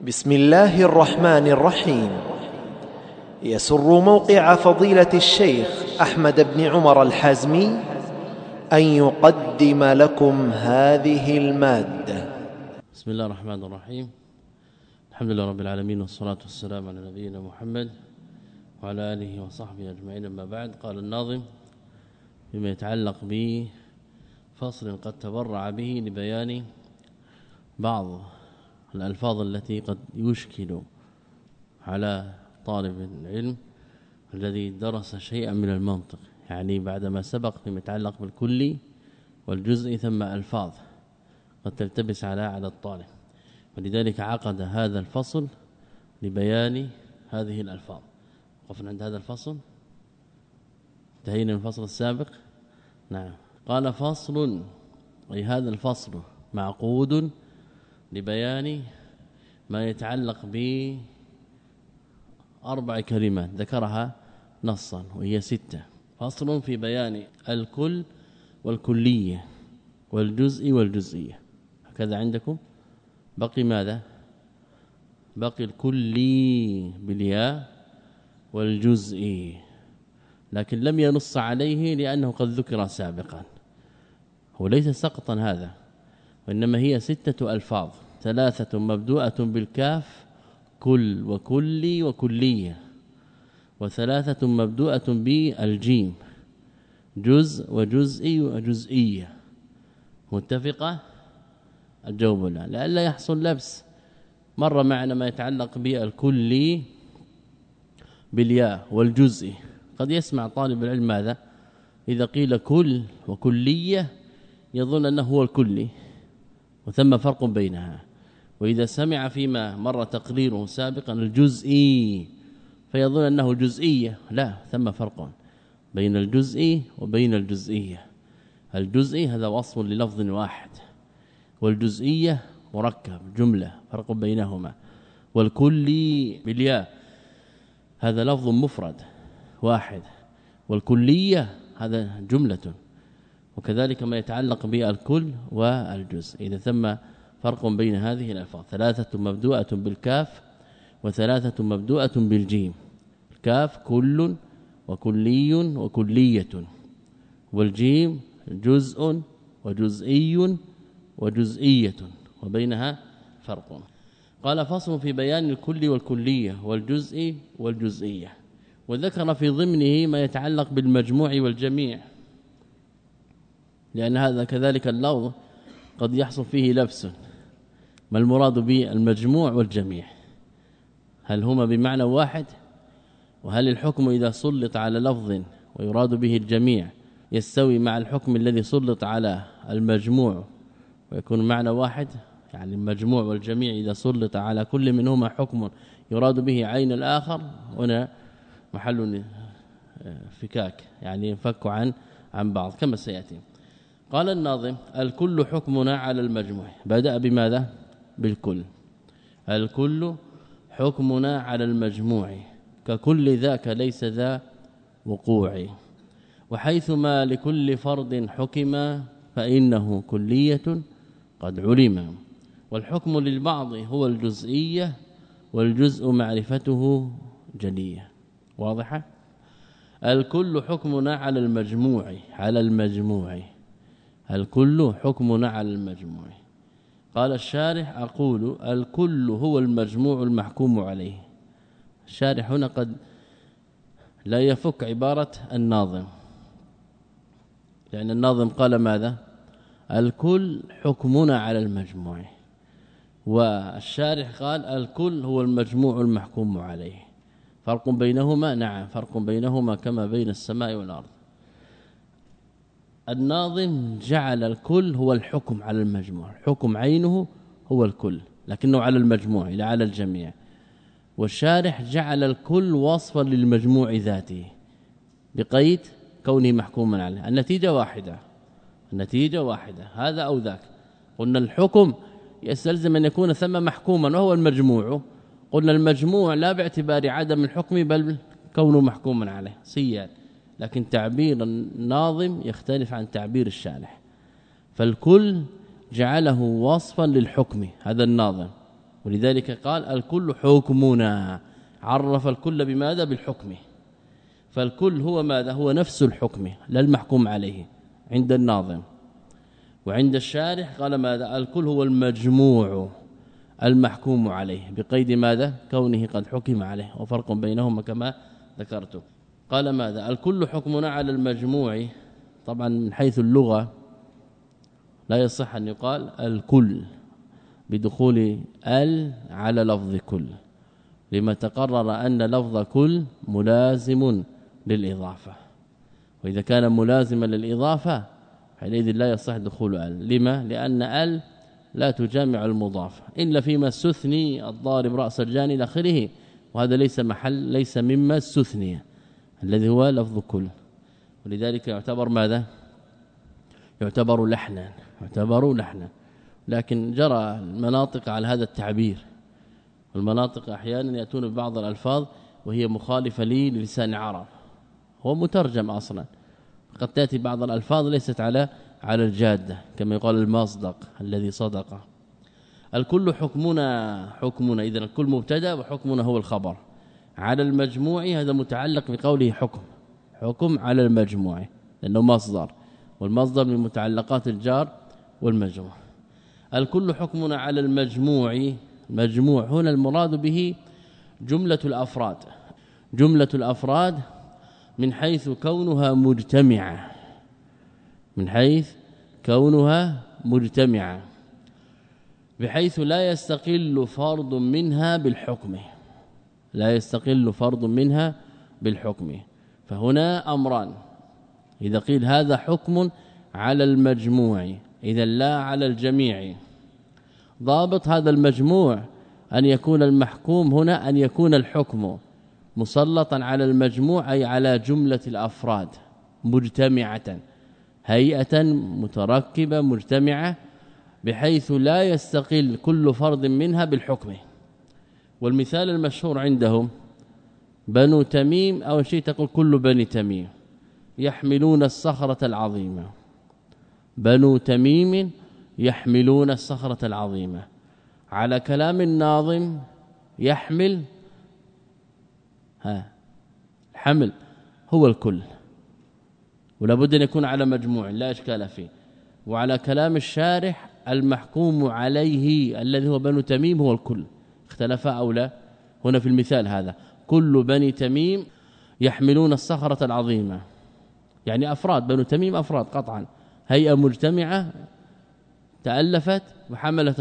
بسم الله الرحمن الرحيم. يسر موقع فضيلة الشيخ أحمد بن عمر الحازمي أن يقدم لكم هذه المادة. بسم الله الرحمن الرحيم. الحمد لله رب العالمين، والصلاة والسلام على نبينا محمد وعلى آله وصحبه أجمعين. أما بعد، قال الناظم فيما يتعلق بفصل قد تبرع به لبيان بعض الألفاظ التي قد يشكل على طالب العلم الذي درس شيئا من المنطق، يعني بعدما سبق فيما يتعلق بالكلي والجزء ثم ألفاظ قد تلتبس على الطالب، ولذلك عقد هذا الفصل لبيان هذه الألفاظ. وقفنا عند هذا الفصل، انتهينا من الفصل السابق. نعم، قال فصل، أي هذا الفصل معقود لبيان ما يتعلق بأربع كلمات ذكرها نصا وهي 6. فصل في بيان الكل والكلية والجزء والجزئية، هكذا عندكم. بقي ماذا؟ بقي الكلي بالياء والجزئي، لكن لم ينص عليه لأنه قد ذكر سابقا. هو ليس سقطا هذا، وإنما هي 6 ألفاظ، 3 مبدوءة بالكاف كل وكلي وكلية، و3 مبدوءة بالجيم جزء وجزئي وجزئية. متفقة؟ الجواب لا، لئلا يحصل لبس. مر معنا ما يتعلق بالكلي بالياء والجزئي. قد يسمع طالب العلم ماذا؟ إذا قيل كل وكلية يظن أنه هو الكلي وثم فرق بينها، وإذا سمع فيما مر تقريره سابقا الجزئي فيظن أنه جزئية. لا، ثم فرق بين الجزئي وبين الجزئية. الجزئي هذا وصف للفظ واحد، والجزئية مركب جملة فرق بينهما. والكلي بالياء هذا لفظ مفرد واحد، والكلية هذا جملة. وكذلك ما يتعلق بالكل والجزء، إذا ثم فرق بين هذه الألفاظ، 3 مبدوءة بالكاف و3 مبدوءة بالجيم. الكاف كل وكلي وكلية، والجيم جزء وجزئي وجزئية، وبينها فرق. قال فصل في بيان الكل والكلية والجزء والجزئية، وذكر في ضمنه ما يتعلق بالمجموع والجميع، لأن هذا كذلك اللفظ قد يحصل فيه لبس. ما المراد بالمجموع والجميع؟ هل هما بمعنى واحد؟ وهل الحكم إذا سلط على لفظ ويراد به الجميع يستوي مع الحكم الذي سلط على المجموع ويكون معنى واحد؟ يعني المجموع والجميع إذا سلط على كل منهما حكم يراد به عين الآخر، هنا محل فكاك، يعني ينفك عن بعض كما سيأتي. قال الناظم الكل حكمنا على المجموع. بدأ بماذا؟ بالكل. الكل حكمنا على المجموع، ككل ذاك ليس ذا وقوع، وحيثما لكل فرد حكم فإنه كلية قد علم، والحكم للبعض هو الجزئية، والجزء معرفته جلية. واضحة؟ الكل حكمنا على المجموع، على المجموع. الكل حكمنا على المجموع. قال الشارح أقول الكل هو المجموع المحكوم عليه. الشارح هنا قد لا يفك عبارة الناظم، لأن الناظم قال ماذا؟ الكل حكمنا على المجموع، والشارح قال الكل هو المجموع المحكوم عليه. فرق بينهما؟ نعم، فرق بينهما كما بين السماء والأرض. الناظم جعل الكل هو الحكم على المجموع، حكم عينه هو الكل لكنه على المجموع لا على الجميع. والشارح جعل الكل وصفا للمجموع ذاته بقيد كونه محكوما عليه. النتيجة واحدة، النتيجة واحدة، هذا أو ذاك. قلنا الحكم يستلزم أن يكون ثم محكوما وهو المجموع. قلنا المجموع لا باعتبار عدم الحكم بل كونه محكوما عليه سيان، لكن تعبير الناظم يختلف عن تعبير الشارح. فالكل جعله وصفا للحكم، هذا الناظم ولذلك قال الكل حكمنا، عرف الكل بماذا؟ بالحكم. فالكل هو ماذا؟ هو نفس الحكم لا المحكوم عليه عند الناظم. وعند الشارح قال ماذا؟ الكل هو المجموع المحكوم عليه بقيد ماذا؟ كونه قد حكم عليه، وفرق بينهما كما ذكرت. قال ماذا؟ الكل حكمنا على المجموع. طبعا من حيث اللغة لا يصح أن يقال الكل بدخول على لفظ كل، لما تقرر أن لفظ كل ملازم للإضافة، وإذا كان ملازما للإضافة حينئذ لا يصح دخول لما؟ لأن لا تجامع المضاف إلا فيما استثني الضارب رأس الجاني إلى آخره، وهذا ليس مما استثني الذي هو لفظ كل، ولذلك يعتبر ماذا؟ يعتبر لحنا. لكن جرى المناطق على هذا التعبير، والمناطق احيانا ياتون ببعض الالفاظ وهي مخالفه للسان العرب، هو مترجم اصلا، قد تاتي بعض الالفاظ ليست على الجاده، كما يقال المصدق الذي صدق. الكل حكمنا اذا الكل مبتدا وحكمنا هو الخبر. على المجموع هذا متعلق بقوله حكم على المجموع لانه مصدر، والمصدر من متعلقات الجار والمجرور. الكل حكمنا على المجموع. مجموع هنا المراد به جملة الأفراد من حيث كونها مجتمعة، بحيث لا يستقل فرد منها بالحكم. فهنا أمران، إذا قيل هذا حكم على المجموع إذا لا على الجميع. ضابط هذا المجموع أن يكون المحكوم هنا أن يكون الحكم مسلطا على المجموع، أي على جملة الأفراد مجتمعة، هيئة متركبة مجتمعة، بحيث لا يستقل كل فرد منها بالحكم. والمثال المشهور عندهم بنو تميم، أو شيء تقول كل بني تميم يحملون الصخرة العظيمة. بنو تميم يحملون الصخرة العظيمة، على كلام الناظم يحمل الحمل هو الكل، ولا بد أن يكون على مجموع لا إشكال فيه. وعلى كلام الشارح المحكوم عليه الذي هو بنو تميم هو الكل، اختلفا أو لا؟ هنا في المثال هذا كل بني تميم يحملون الصخرة العظيمة، يعني أفراد بنو تميم أفراد قطعا، هيئة مجتمعة تألفت وحملت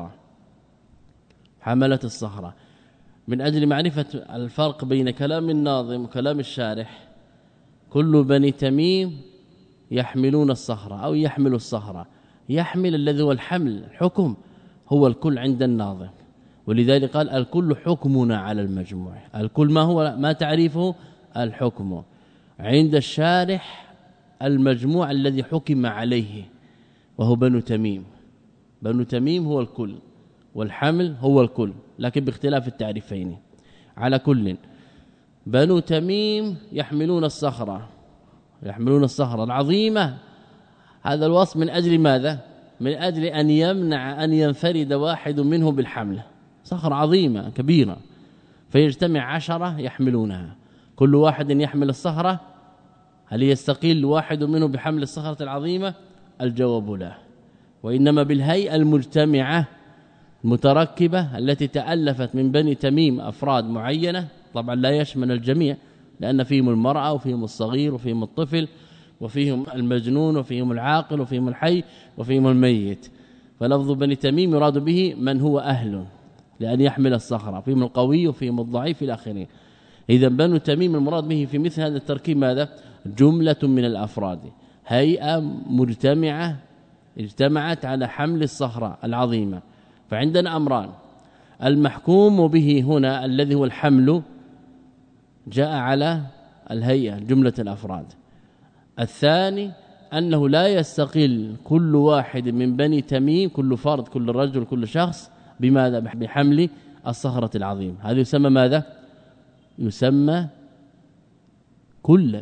الصخرة. من أجل معرفة الفرق بين كلام الناظم وكلام الشارح، كل بني تميم يحملون الصخرة أو يحمل الصخرة، يحمل الذي هو الحكم هو الكل عند الناظم، ولذلك قال الكل حكمنا على المجموع. الكل ما تعريفه؟ الحكم. عند الشارح المجموع الذي حكم عليه وهو بنو تميم هو الكل، والحمل هو الكل، لكن باختلاف التعريفين. على كل بنو تميم يحملون الصخرة العظيمة، هذا الوصف من أجل ماذا؟ من أجل أن يمنع أن ينفرد واحد منهم بالحمل، صخرة عظيمة كبيرة فيجتمع 10 يحملونها، كل واحد يحمل الصخرة، هل يستقل واحد منه بحمل الصخرة العظيمة؟ الجواب لا، وإنما بالهيئة المجتمعة المتركبة التي تألفت من بني تميم أفراد معينة، طبعا لا يشمل الجميع لأن فيهم المرأة وفيهم الصغير وفيهم الطفل وفيهم المجنون وفيهم العاقل وفيهم الحي وفيهم الميت، فلفظ بني تميم يراد به من هو أهل لأن يحمل الصخرة، فيهم القوي وفيهم الضعيف إلى آخره. إذا بنو تميم المراد به في مثل هذا التركيب ماذا؟ جملة من الأفراد، هيئة مجتمعة اجتمعت على حمل الصخرة العظيمة. فعندنا أمران، المحكوم به هنا الذي هو الحمل جاء على الهيئة جملة الأفراد. الثاني أنه لا يستقل كل واحد من بني تميم، كل فرد كل رجل كل شخص بماذا؟ بحمل الصخرة العظيمة. هذا يسمى ماذا؟ يسمى كلا.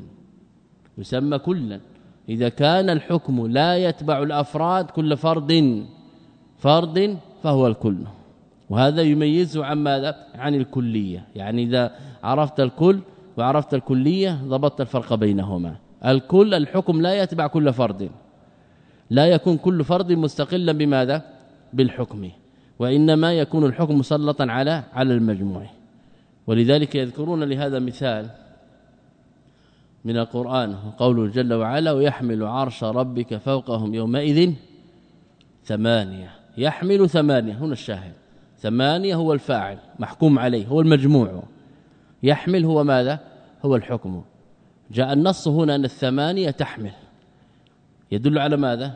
إذا كان الحكم لا يتبع الأفراد كل فرد فهو الكل، وهذا يميزه عن ماذا؟ عن الكلية. يعني إذا عرفت الكل وعرفت الكلية ضبطت الفرق بينهما. الكل الحكم لا يتبع كل فرد، لا يكون كل فرد مستقلا بماذا؟ بالحكم، وإنما يكون الحكم مسلطا على المجموع. ولذلك يذكرون لهذا مثال من القرآن، قوله جل وعلا: ويحمل عرش ربك فوقهم يومئذ ثمانية. يحمل ثمانية، هنا الشاهد، ثمانية هو الفاعل محكوم عليه، هو المجموع. يحمل هو ماذا؟ هو الحكم. جاء النص هنا أن الثمانية تحمل، يدل على ماذا؟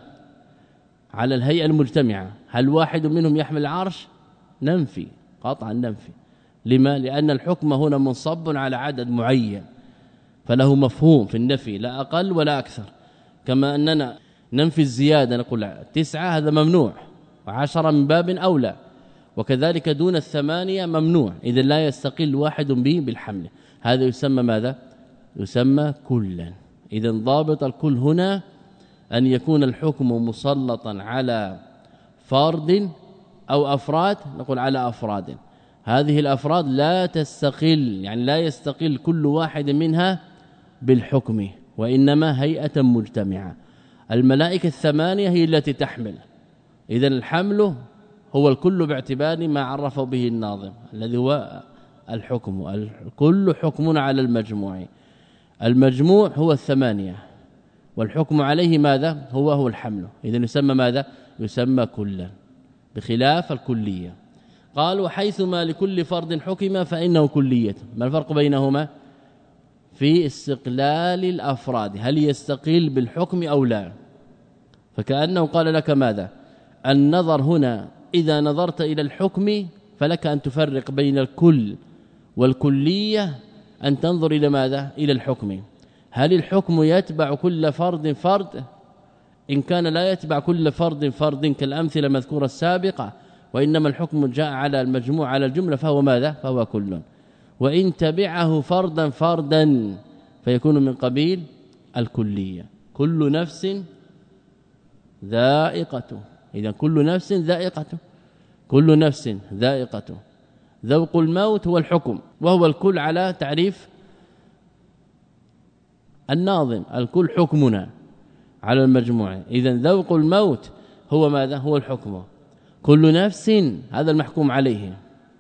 على الهيئة المجتمعة. هل واحد منهم يحمل العرش؟ ننفي، قطعا ننفي. لما؟ لأن الحكم هنا منصب على عدد معين، فله مفهوم في النفي لا أقل ولا أكثر. كما أننا ننفي الزيادة نقول 9 هذا ممنوع، و10 من باب أولى، وكذلك دون 8 ممنوع. إذن لا يستقل واحد به بالحمل. هذا يسمى ماذا؟ يسمى كلا. إذن ضابط الكل هنا أن يكون الحكم مسلطا على فرد أو أفراد، نقول على أفراد. هذه الأفراد لا تستقل، يعني لا يستقل كل واحد منها بالحكم، وإنما هيئة مجتمعة. الملائكة 8 هي التي تحمل. إذن الحمل هو الكل باعتبار ما عرفه به الناظم الذي هو الحكم. الكل حكم على المجموع، المجموع هو 8 والحكم عليه ماذا؟ هو الحمل. إذن يسمى ماذا؟ يسمى كلا، بخلاف الكلية. قال: وحيثما لكل فرد حكم فإنه كلية. ما الفرق بينهما؟ في استقلال الأفراد، هل يستقل بالحكم أو لا؟ فكأنه قال لك ماذا؟ النظر هنا إذا نظرت إلى الحكم فلك أن تفرق بين الكل والكلية، أن تنظر إلى ماذا؟ إلى الحكم. هل الحكم يتبع كل فرد فرد؟ إن كان لا يتبع كل فرد فرد كالأمثلة المذكورة السابقة، وإنما الحكم جاء على المجموع على الجملة، فهو ماذا؟ فهو كل. وإن تبعه فردا فردا فيكون من قبيل الكلية. كل نفس ذائقة. إذا كل نفس ذائقة، كل نفس ذائقة. ذوق الموت هو الحكم، وهو الكل على تعريف الناظم. الكل حكمنا على المجموعة. إذا ذوق الموت هو ماذا؟ هو الحكم. كل نفس هذا المحكوم عليه.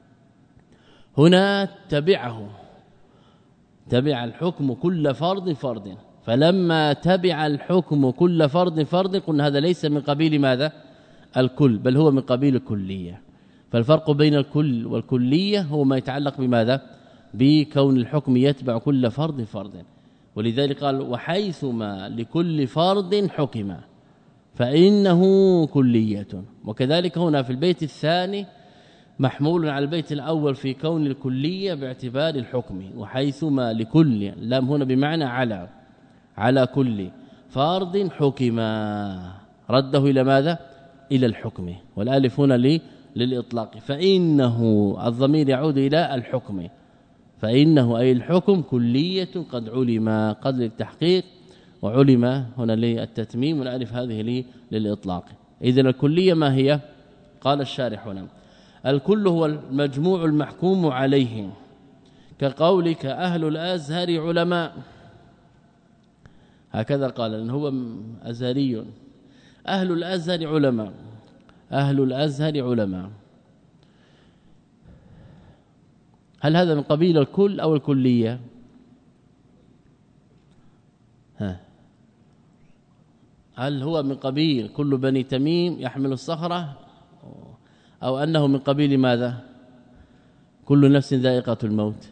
هنا تبعه، تبع الحكم كل فرد فرد. فلما تبع الحكم كل فرد فرد قلنا هذا ليس من قبيل ماذا؟ الكل، بل هو من قبيل الكلية. فالفرق بين الكل والكلية هو ما يتعلق بماذا؟ بكون الحكم يتبع كل فرد فرد. ولذلك قال: وحيثما لكل فرد حكم فإنه كلية. وكذلك هنا في البيت الثاني محمول على البيت الأول في كون الكلية باعتبار الحكم. وحيثما لكل، لام هنا بمعنى على كل فرد حكما، رده إلى ماذا؟ إلى الحكم. والالف هنا للإطلاق. فإنه الضمير يعود إلى الحكم، فإنه أي الحكم كلية قد علم، قد للتحقيق، وعلم هنا للتتميم، والالف هذه للإطلاق. إذن الكلية ما هي؟ قال الشارح هنا: الكل هو المجموع المحكوم عليه، كقولك أهل الأزهر علماء. هكذا قال، إن هو أزهري. أهل الأزهر علماء، أهل الأزهر علماء. هل هذا من قبيل الكل أو الكلية؟ هل هو من قبيل كل بني تميم يحمل الصخرة، أو أنه من قبيل ماذا؟ كل نفس ذائقة الموت.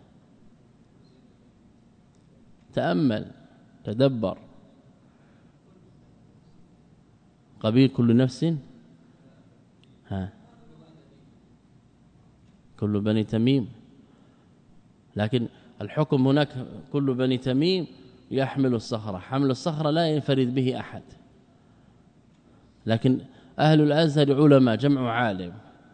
تأمل، تدبر. قبيل كل نفس، كل بني تميم. لكن الحكم هناك كل بني تميم يحمل الصخرة. حمل الصخرة لا ينفرد به أحد. لكن أهل الأزهر علماء، جمع عالم،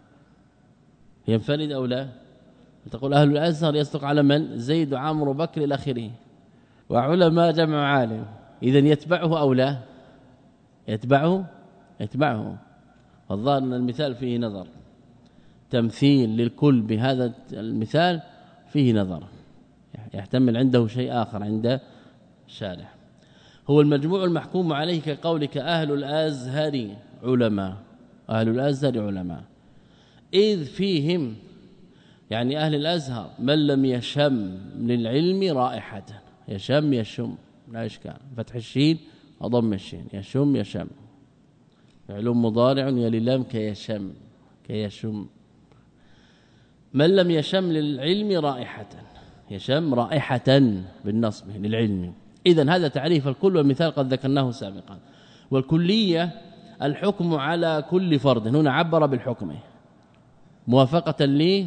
ينفرد أو لا؟ تقول أهل الأزهر يصدق على من؟ زيد وعمرو وبكر إلى آخره. وعلماء جمع عالم. إذن يتبعه أو لا؟ يتبعه. الظاهر أن المثال فيه نظر. تمثيل للكل بهذا المثال فيه نظر، يحتمل عنده شيء آخر عند الشارح. هو المجموع المحكوم عليه كقولك أهل الأزهر علماء، أهل الأزهر علماء، إذ فيهم يعني أهل الأزهر من لم يشم للعلم رائحة، يشم لا إشكال، فتح الشين أضم الشين، يشم علوم مضارع يلي لام كيشم من لم يشم للعلم رائحة، يشم رائحة بالنصب للعلم. إذن هذا تعريف الكل، والمثال قد ذكرناه سابقا. والكلية الحكم على كل فرد، هنا عبر بالحكم موافقة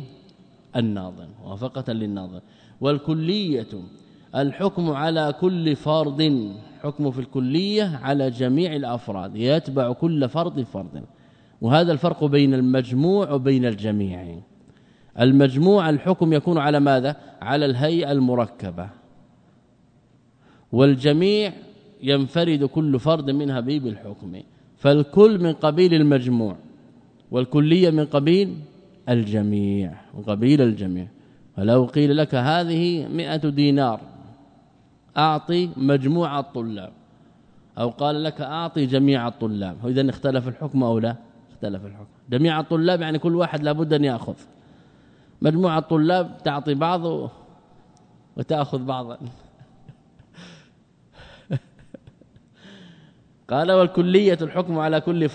للناظر. والكلية الحكم على كل فرد، حكم في الكلية على جميع الأفراد، يتبع كل فرد. وهذا الفرق بين المجموع وبين الجميع. المجموع الحكم يكون على ماذا؟ على الهيئة المركبة، والجميع ينفرد كل فرد منها بالحكم. فالكل من قبيل المجموع، والكلية من قبيل الجميع. ولو قيل لك هذه 100 دينار أعطي مجموع الطلاب، أو قال لك أعطي جميع الطلاب، إذن اختلف الحكم أو لا؟ اختلف الحكم. جميع الطلاب يعني كل واحد لابد أن يأخذ، مجموعة الطلاب تعطي بعض وتأخذ بعضا. قال والكلية الحكم على كل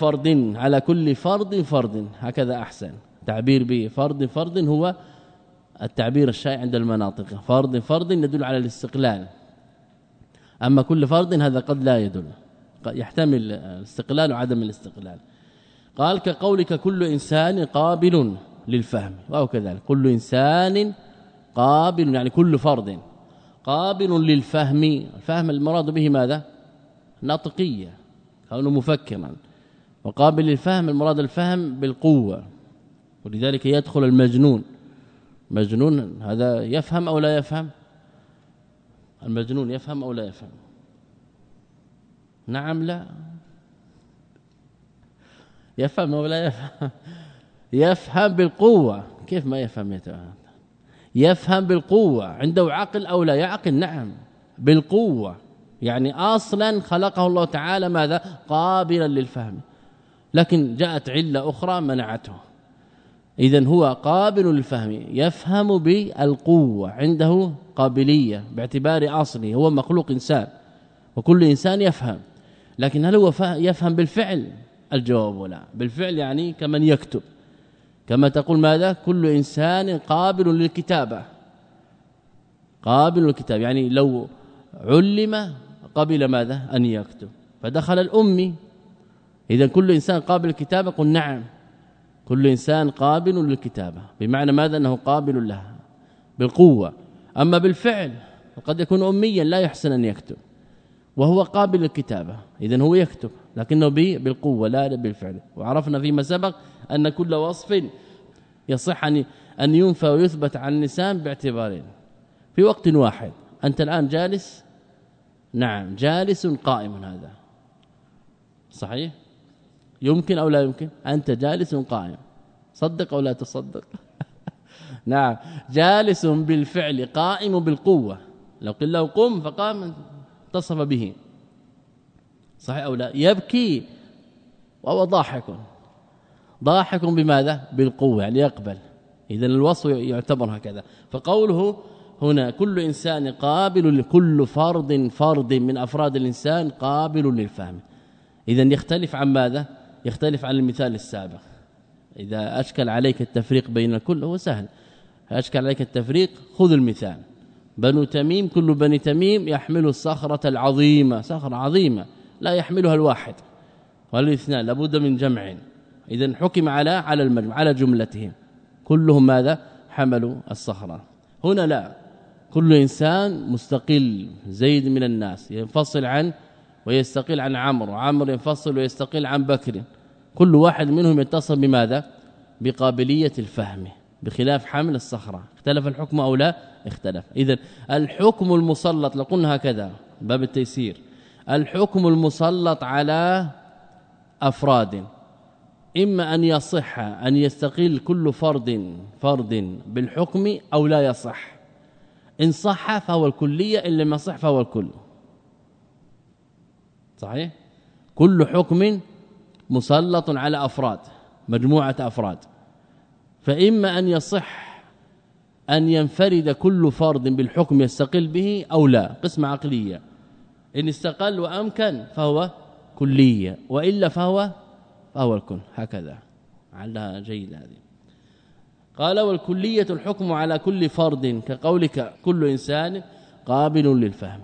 فرد، هكذا أحسن تعبير بفرد هو التعبير الشائع عند المناطق. فرد يدل على الاستقلال، أما كل فرد هذا قد لا يدل، يحتمل الاستقلال وعدم الاستقلال. قال كقولك كل إنسان قابل للفهم، وهو كذلك كل إنسان قابل، يعني كل فرد قابل للفهم. الفهم المراد به ماذا؟ نطقية، كونه مفكرا. وقابل للفهم المراد الفهم بالقوة، ولذلك يدخل المجنون. مجنون هذا يفهم أو لا يفهم؟ المجنون يفهم أو لا يفهم؟ نعم لا، يفهم أو لا يفهم؟ يفهم بالقوة. كيف ما يفهم؟ يفهم بالقوة. عنده عقل أو لا يعقل؟ نعم بالقوة، يعني اصلا خلقه الله تعالى ماذا؟ قابلا للفهم، لكن جاءت علة أخرى منعته. إذن هو قابل للفهم، يفهم بالقوة، عنده قابلية باعتبار أصله، هو مخلوق إنسان وكل إنسان يفهم. لكن هل هو يفهم بالفعل؟ الجواب لا. بالفعل يعني كمن يكتب، كما تقول ماذا؟ كل إنسان قابل للكتابة، يعني لو علم قبل ماذا؟ أن يكتب، فدخل الأمي. إذا كل إنسان قابل للكتابة؟ قل نعم، كل إنسان قابل للكتابة، بمعنى ماذا؟ أنه قابل لها بالقوة. أما بالفعل فقد يكون أميا لا يحسن أن يكتب وهو قابل للكتابة، إذن هو يكتب لكنه بالقوة لا بالفعل. وعرفنا فيما سبق أن كل وصف يصح أن ينفى ويثبت عن اللسان باعتبارين في وقت واحد. أنت الآن جالس، نعم جالس قائم، هذا صحيح؟ يمكن أو لا يمكن؟ أنت جالس قائم، صدق أو لا تصدق؟ نعم جالس بالفعل، قائم بالقوة. لو قل له قم فقام اتصف به، صحيح أو لا؟ يبكي وهو ضاحك بماذا؟ بالقوة، يعني يقبل. إذن الوصف يعتبر هكذا. فقوله هنا كل إنسان قابل، لكل فرد من أفراد الإنسان قابل للفهم. إذن يختلف عن ماذا؟ يختلف عن المثال السابق. إذا أشكل عليك التفريق بين الكل هو سهل، أشكل عليك التفريق خذ المثال. بنو تميم، كل بني تميم يحمل الصخرة العظيمة، صخرة عظيمة لا يحملها الواحد ولا الاثنان، لابد من جمع. إذن حكم على المجمع، على جملتهم كلهم ماذا؟ حملوا الصخرة. هنا لا، كل إنسان مستقل. زيد من الناس ينفصل عن ويستقل عن عمرو، وعمرو ينفصل ويستقل عن بكر، كل واحد منهم يتصل بماذا؟ بقابلية الفهم، بخلاف حمل الصخرة. اختلف الحكم أو لا؟ اختلف. إذن الحكم المسلط، لو قلنا هكذا باب التيسير، الحكم المسلط على أفراد إما أن يصح أن يستقل كل فرد بالحكم أو لا يصح. إن صح فهو الكلية، إن لم يصح فهو الكل. صحيح؟ كل حكم مسلط على أفراد، مجموعة أفراد، فإما أن يصح أن ينفرد كل فرد بالحكم يستقل به أو لا، قسمة عقلية. إن استقل وأمكن فهو كلية، وإلا فهو الكل. هكذا علها جيد. هذه قال والكلية الحكم على كل فرد، كقولك كل إنسان قابل للفهم.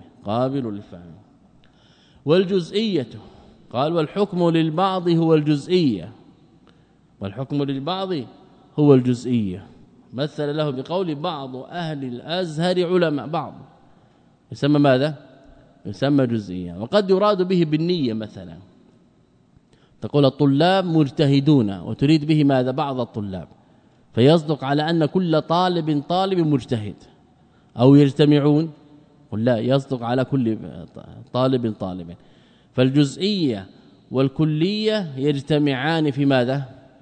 والجزئية قال والحكم للبعض هو الجزئية. مثل له بقول بعض أهل الأزهر علماء، بعض يسمى ماذا؟ يسمى جزئية. وقد يراد به بالنية، مثلا تقول الطلاب مجتهدون وتريد به ماذا؟ بعض الطلاب، فيصدق على أن كل طالب مجتهد. أو يجتمعون، قل لا، يصدق على كل طالب. فالجزئية والكلية يجتمعان في ماذا؟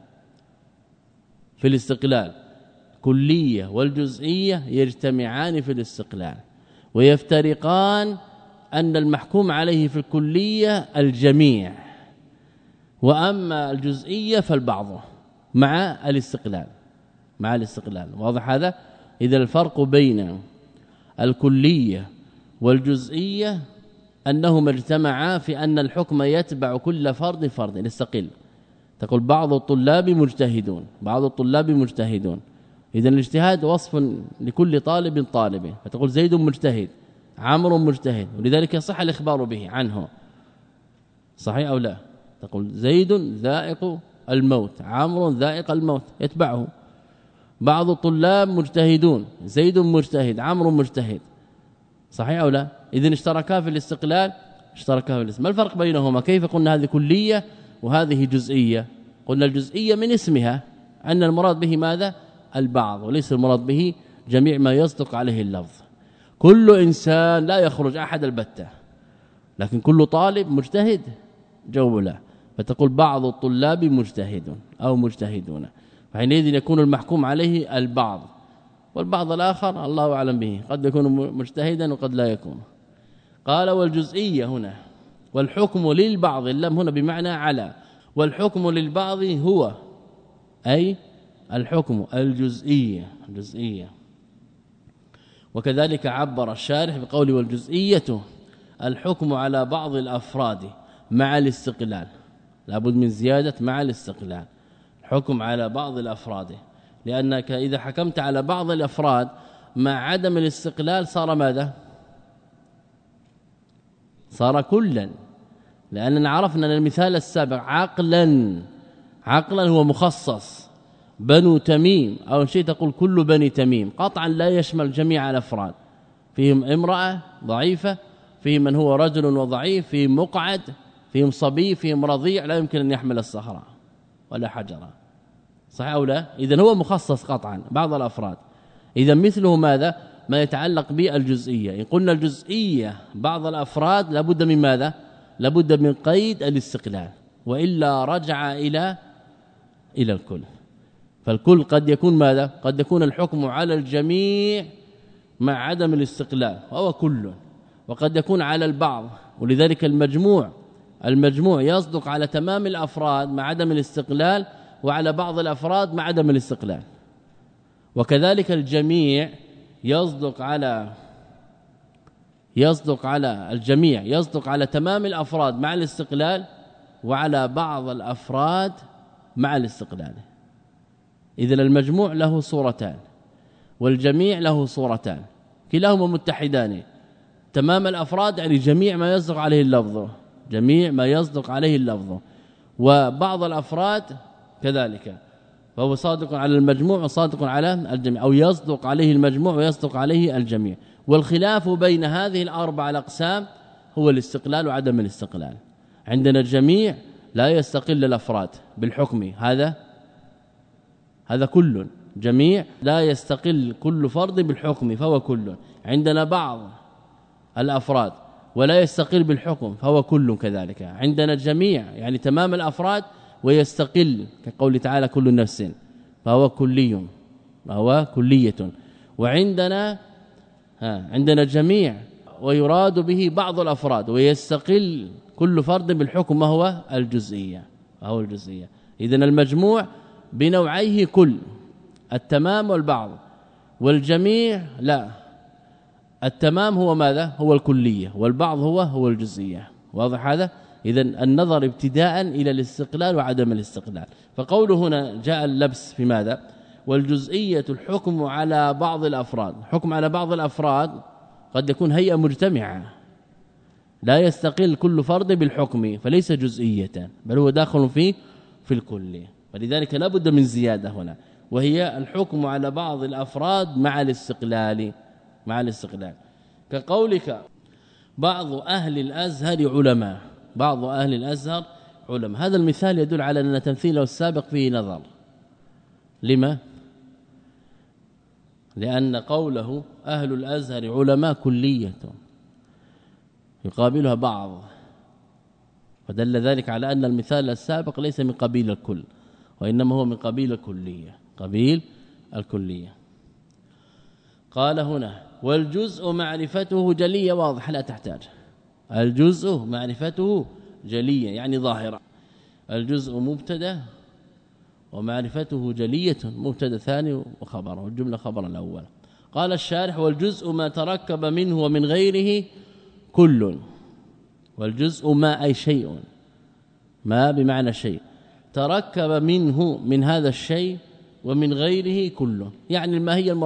في الاستقلال. كلية والجزئية يجتمعان في الاستقلال، ويفترقان أن المحكوم عليه في الكلية الجميع، وأما الجزئية فالبعض مع الاستقلال. واضح هذا؟ إذا الفرق بين الكلية والجزئية أنهما اجتمعا في أن الحكم يتبع كل فرد يستقل. تقول بعض الطلاب مجتهدون، إذا الاجتهاد وصف لكل طالب، فتقول زيد مجتهد، عمرو مجتهد، ولذلك يصح الإخبار به عنه. صحيح أو لا؟ تقول زيد ذائق الموت، عمرو ذائق الموت، يتبعه. بعض الطلاب مجتهدون، زيد مجتهد، عمرو مجتهد. صحيح أو لا؟ إذن اشتركا في الاستقلال، ما الفرق بينهما؟ كيف قلنا هذه كلية وهذه جزئية؟ قلنا الجزئية من اسمها أن المراد به ماذا؟ البعض، وليس المراد به جميع ما يصدق عليه اللفظ. كل إنسان لا يخرج أحد البتة، لكن كل طالب مجتهد، جواب لا. فتقول بعض الطلاب مجتهد أو مجتهدون، فحينئذ يكون المحكوم عليه البعض، والبعض الآخر الله أعلم به، قد يكون مجتهدا وقد لا يكون. قال والجزئية هنا والحكم للبعض، اللام هنا بمعنى على، والحكم للبعض هو أي الحكم الجزئية. وكذلك عبر الشارح بقول والجزئية الحكم على بعض الأفراد مع الاستقلال، لابد من زيادة مع الاستقلال، حكم على بعض الأفراد، لأنك إذا حكمت على بعض الأفراد مع عدم الاستقلال صار ماذا؟ صار كلا، لأننا عرفنا أن المثال السابق عقلا هو مخصص. بنو تميم أو شيء تقول كل بني تميم، قطعا لا يشمل جميع الأفراد، فيهم امرأة ضعيفة، فيهم من هو رجل وضعيف، فيهم مقعد، فيهم صبي، فيهم رضيع، لا يمكن أن يحمل الصخرة ولا حجرة. صحيح أو لا؟ إذن هو مخصص قطعا بعض الأفراد. إذن مثله ماذا؟ ما يتعلق بالجزئية. إن قلنا الجزئية بعض الأفراد لابد من ماذا؟ لابد من قيد الاستقلال، وإلا رجع إلى الكل. فالكل قد يكون ماذا؟ قد يكون الحكم على الجميع مع عدم الاستقلال وهو كل، وقد يكون على البعض، ولذلك المجموع يصدق على تمام الأفراد مع عدم الاستقلال، وعلى بعض الأفراد مع عدم الاستقلال. وكذلك الجميع يصدق على الجميع، يصدق على تمام الأفراد مع الاستقلال، وعلى بعض الأفراد مع الاستقلال. إذن المجموع له صورتان والجميع له صورتان، كلاهما متحدان. تمام الأفراد يعني جميع ما يصدق عليه اللفظ، وبعض الأفراد كذلك، فهو صادق على المجموع وصادق على الجميع، أو يصدق عليه المجموع ويصدق عليه الجميع. والخلاف بين هذه الأربع الأقسام هو الاستقلال وعدم الاستقلال. عندنا الجميع لا يستقل الأفراد بالحكم، هذا كل جميع لا يستقل كل فرد بالحكم فهو كل. عندنا بعض الأفراد ولا يستقل بالحكم فهو كل كذلك. عندنا الجميع يعني تمام الأفراد ويستقل كقول تعالى كل نفس فهو كلي وهو كلية. وعندنا عندنا جميع ويراد به بعض الافراد ويستقل كل فرد بالحكم وهو الجزئيه اذن المجموع بنوعيه كل التمام والبعض والجميع لا التمام هو ماذا هو الكليه والبعض هو الجزئيه واضح هذا اذن النظر ابتداء إلى الاستقلال وعدم الاستقلال. فقوله هنا جاء اللبس في ماذا والجزئيه الحكم على بعض الافراد حكم على بعض الافراد قد يكون هيئه مجتمعه لا يستقل كل فرد بالحكم فليس جزئيه بل هو داخل في الكل. فلذلك لا بد من زياده هنا وهي الحكم على بعض الافراد مع الاستقلال كقولك بعض اهل الازهر علماء بعض اهل الازهر علماء. هذا المثال يدل على ان تمثيله السابق فيه نظر. لما؟ لأن قوله أهل الأزهر علماء كلية يقابلها بعض ودل ذلك على أن المثال السابق ليس من قبيل الكل وإنما هو من قبيل الكلية. قال هنا والجزء معرفته جلية واضح لا تحتاج الجزء معرفته جلية يعني ظاهرة. الجزء مبتدا ومعرفته جلية مبتدا ثاني وخبره والجملة خبر الأول. قال الشارح والجزء ما تركب منه ومن غيره كل. والجزء ما أي شيء ما بمعنى شيء تركب منه من هذا الشيء ومن غيره كله يعني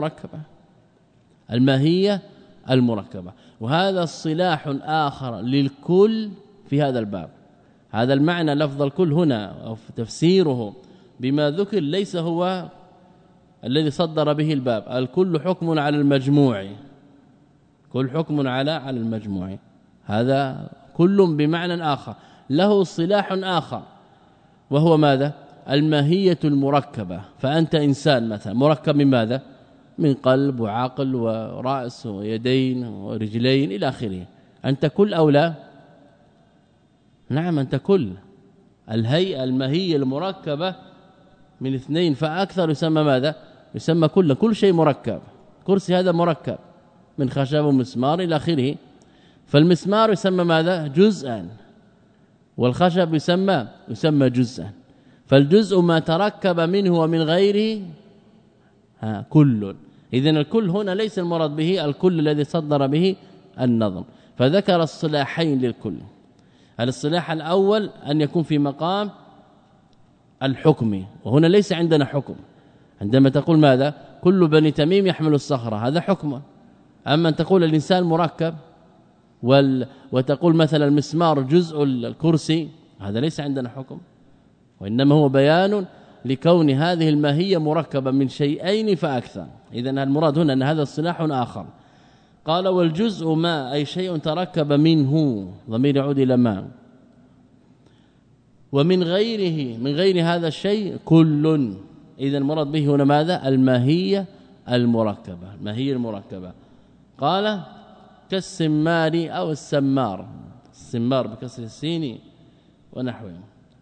الماهية المركبة وهذا الصلاح آخر للكل في هذا الباب. هذا المعنى لفظ الكل هنا أو تفسيره بما ذكر ليس هو الذي صدر به الباب. الكل حكم على المجموع كل حكم على المجموع هذا كل بمعنى آخر له صلاح آخر وهو ماذا الماهية المركبة. فأنت إنسان مثلا مركب من ماذا من قلب وعقل ورأس ويدين ورجلين إلى آخره. أنت كل أو لا نعم أنت كل. الهيئة الماهية المركبة من اثنين فأكثر يسمى ماذا يسمى كل شيء مركب. كرسي هذا مركب من خشب ومسمار إلى آخره. فالمسمار يسمى ماذا جزءا والخشب يسمى جزءا. فالجزء ما تركب منه ومن غيره كل. إذن الكل هنا ليس المراد به الكل الذي صدر به النظم. فذكر الصلاحين للكل. الصلاح الأول أن يكون في مقام الحكم وهنا ليس عندنا حكم. عندما تقول ماذا كل بني تميم يحمل الصخرة هذا حكم. أما أن تقول الإنسان مركب وتقول مثلا المسمار جزء الكرسي هذا ليس عندنا حكم وإنما هو بيان لكون هذه الماهية مركبة من شيئين فأكثر. إذن المراد هنا أن هذا الصلاح آخر. قال والجزء ما أي شيء تركب منه ضمير يعود إلى ما ومن غيره من غير هذا الشيء كل. إذن المراد به هنا ماذا الماهية المركبة. قال كالسمار أو السمار بكسر السين ونحوه.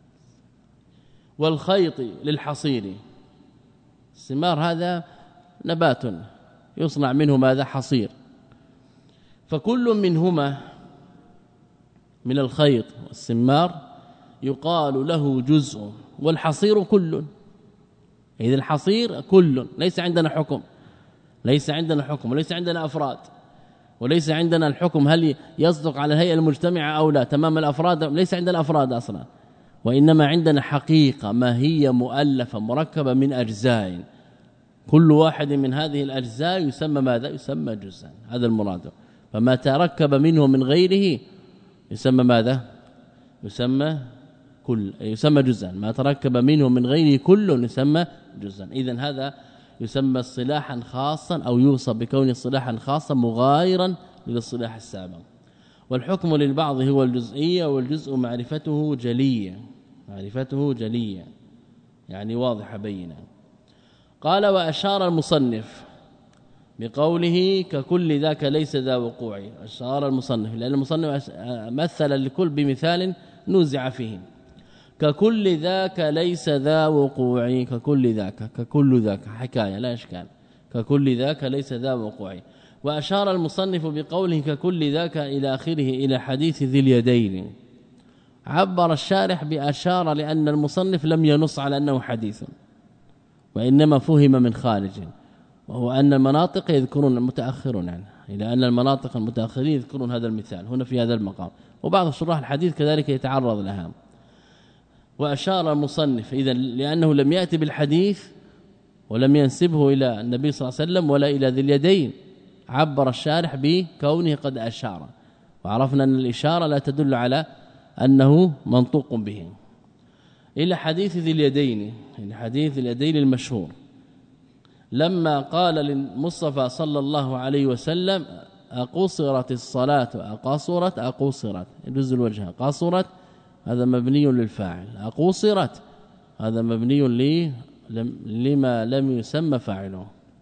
والخيط للحصير. السمار هذا نبات يصنع منه ماذا حصير. فكل منهما من الخيط والسمار يقال له جزء والحصير كل. إذا الحصير كل ليس عندنا حكم وليس عندنا أفراد وليس عندنا الحكم هل يصدق على الهيئة المجتمعة أو لا تمام الأفراد ليس عندنا أفراد أصلا وإنما عندنا حقيقة ما هي مؤلفة مركبة من أجزاء كل واحد من هذه الأجزاء يسمى ماذا يسمى جزءا. هذا المراد. فما تركب منه من غيره يسمى ماذا يسمى جزءا. ما تركب منه من غيره كل يسمى جزءا. إذن هذا يسمى اصطلاحا خاصا أو يوصف بكونه اصطلاحا خاصا مغايرا للاصطلاح السابق. والحكم للبعض هو الجزئية والجزء معرفته جلية يعني واضحة بينة. قال وأشار المصنف بقوله ككل ذاك ليس ذا وقوع. أشار المصنف لأن المصنف مثل لكل بمثال نوزع فيه. ككل ذاك ليس ذا وقوع، ككل ذاك، ككل ذاك حكاية لا إشكال، ككل ذاك ليس ذا وقوع. وأشار المصنف بقوله ككل ذاك إلى آخره إلى حديث ذي اليدين. عبر الشارح بأشار لأن المصنف لم ينص على أنه حديث، وإنما فهم من خارج، وهو أن المناطق يذكرون المتأخرون عنه، إلى أن المناطق المتأخرين يذكرون هذا المثال هنا في هذا المقام، وبعض شراح الحديث كذلك يتعرض لها. وأشار المصنف إذن لأنه لم يأتي بالحديث ولم ينسبه إلى النبي صلى الله عليه وسلم ولا إلى ذي اليدين، عبر الشارح بكونه قد أشار، وعرفنا أن الإشارة لا تدل على أنه منطوق به، إلى حديث ذي اليدين، إلى حديث ذي اليدين المشهور. لما قال للمصطفى صلى الله عليه وسلم أقصرت الصلاة، أقصرت يجوز الوجه، قصرت هذا مبني للفاعل، أقصرت هذا مبني لما لم يسمى فاعله.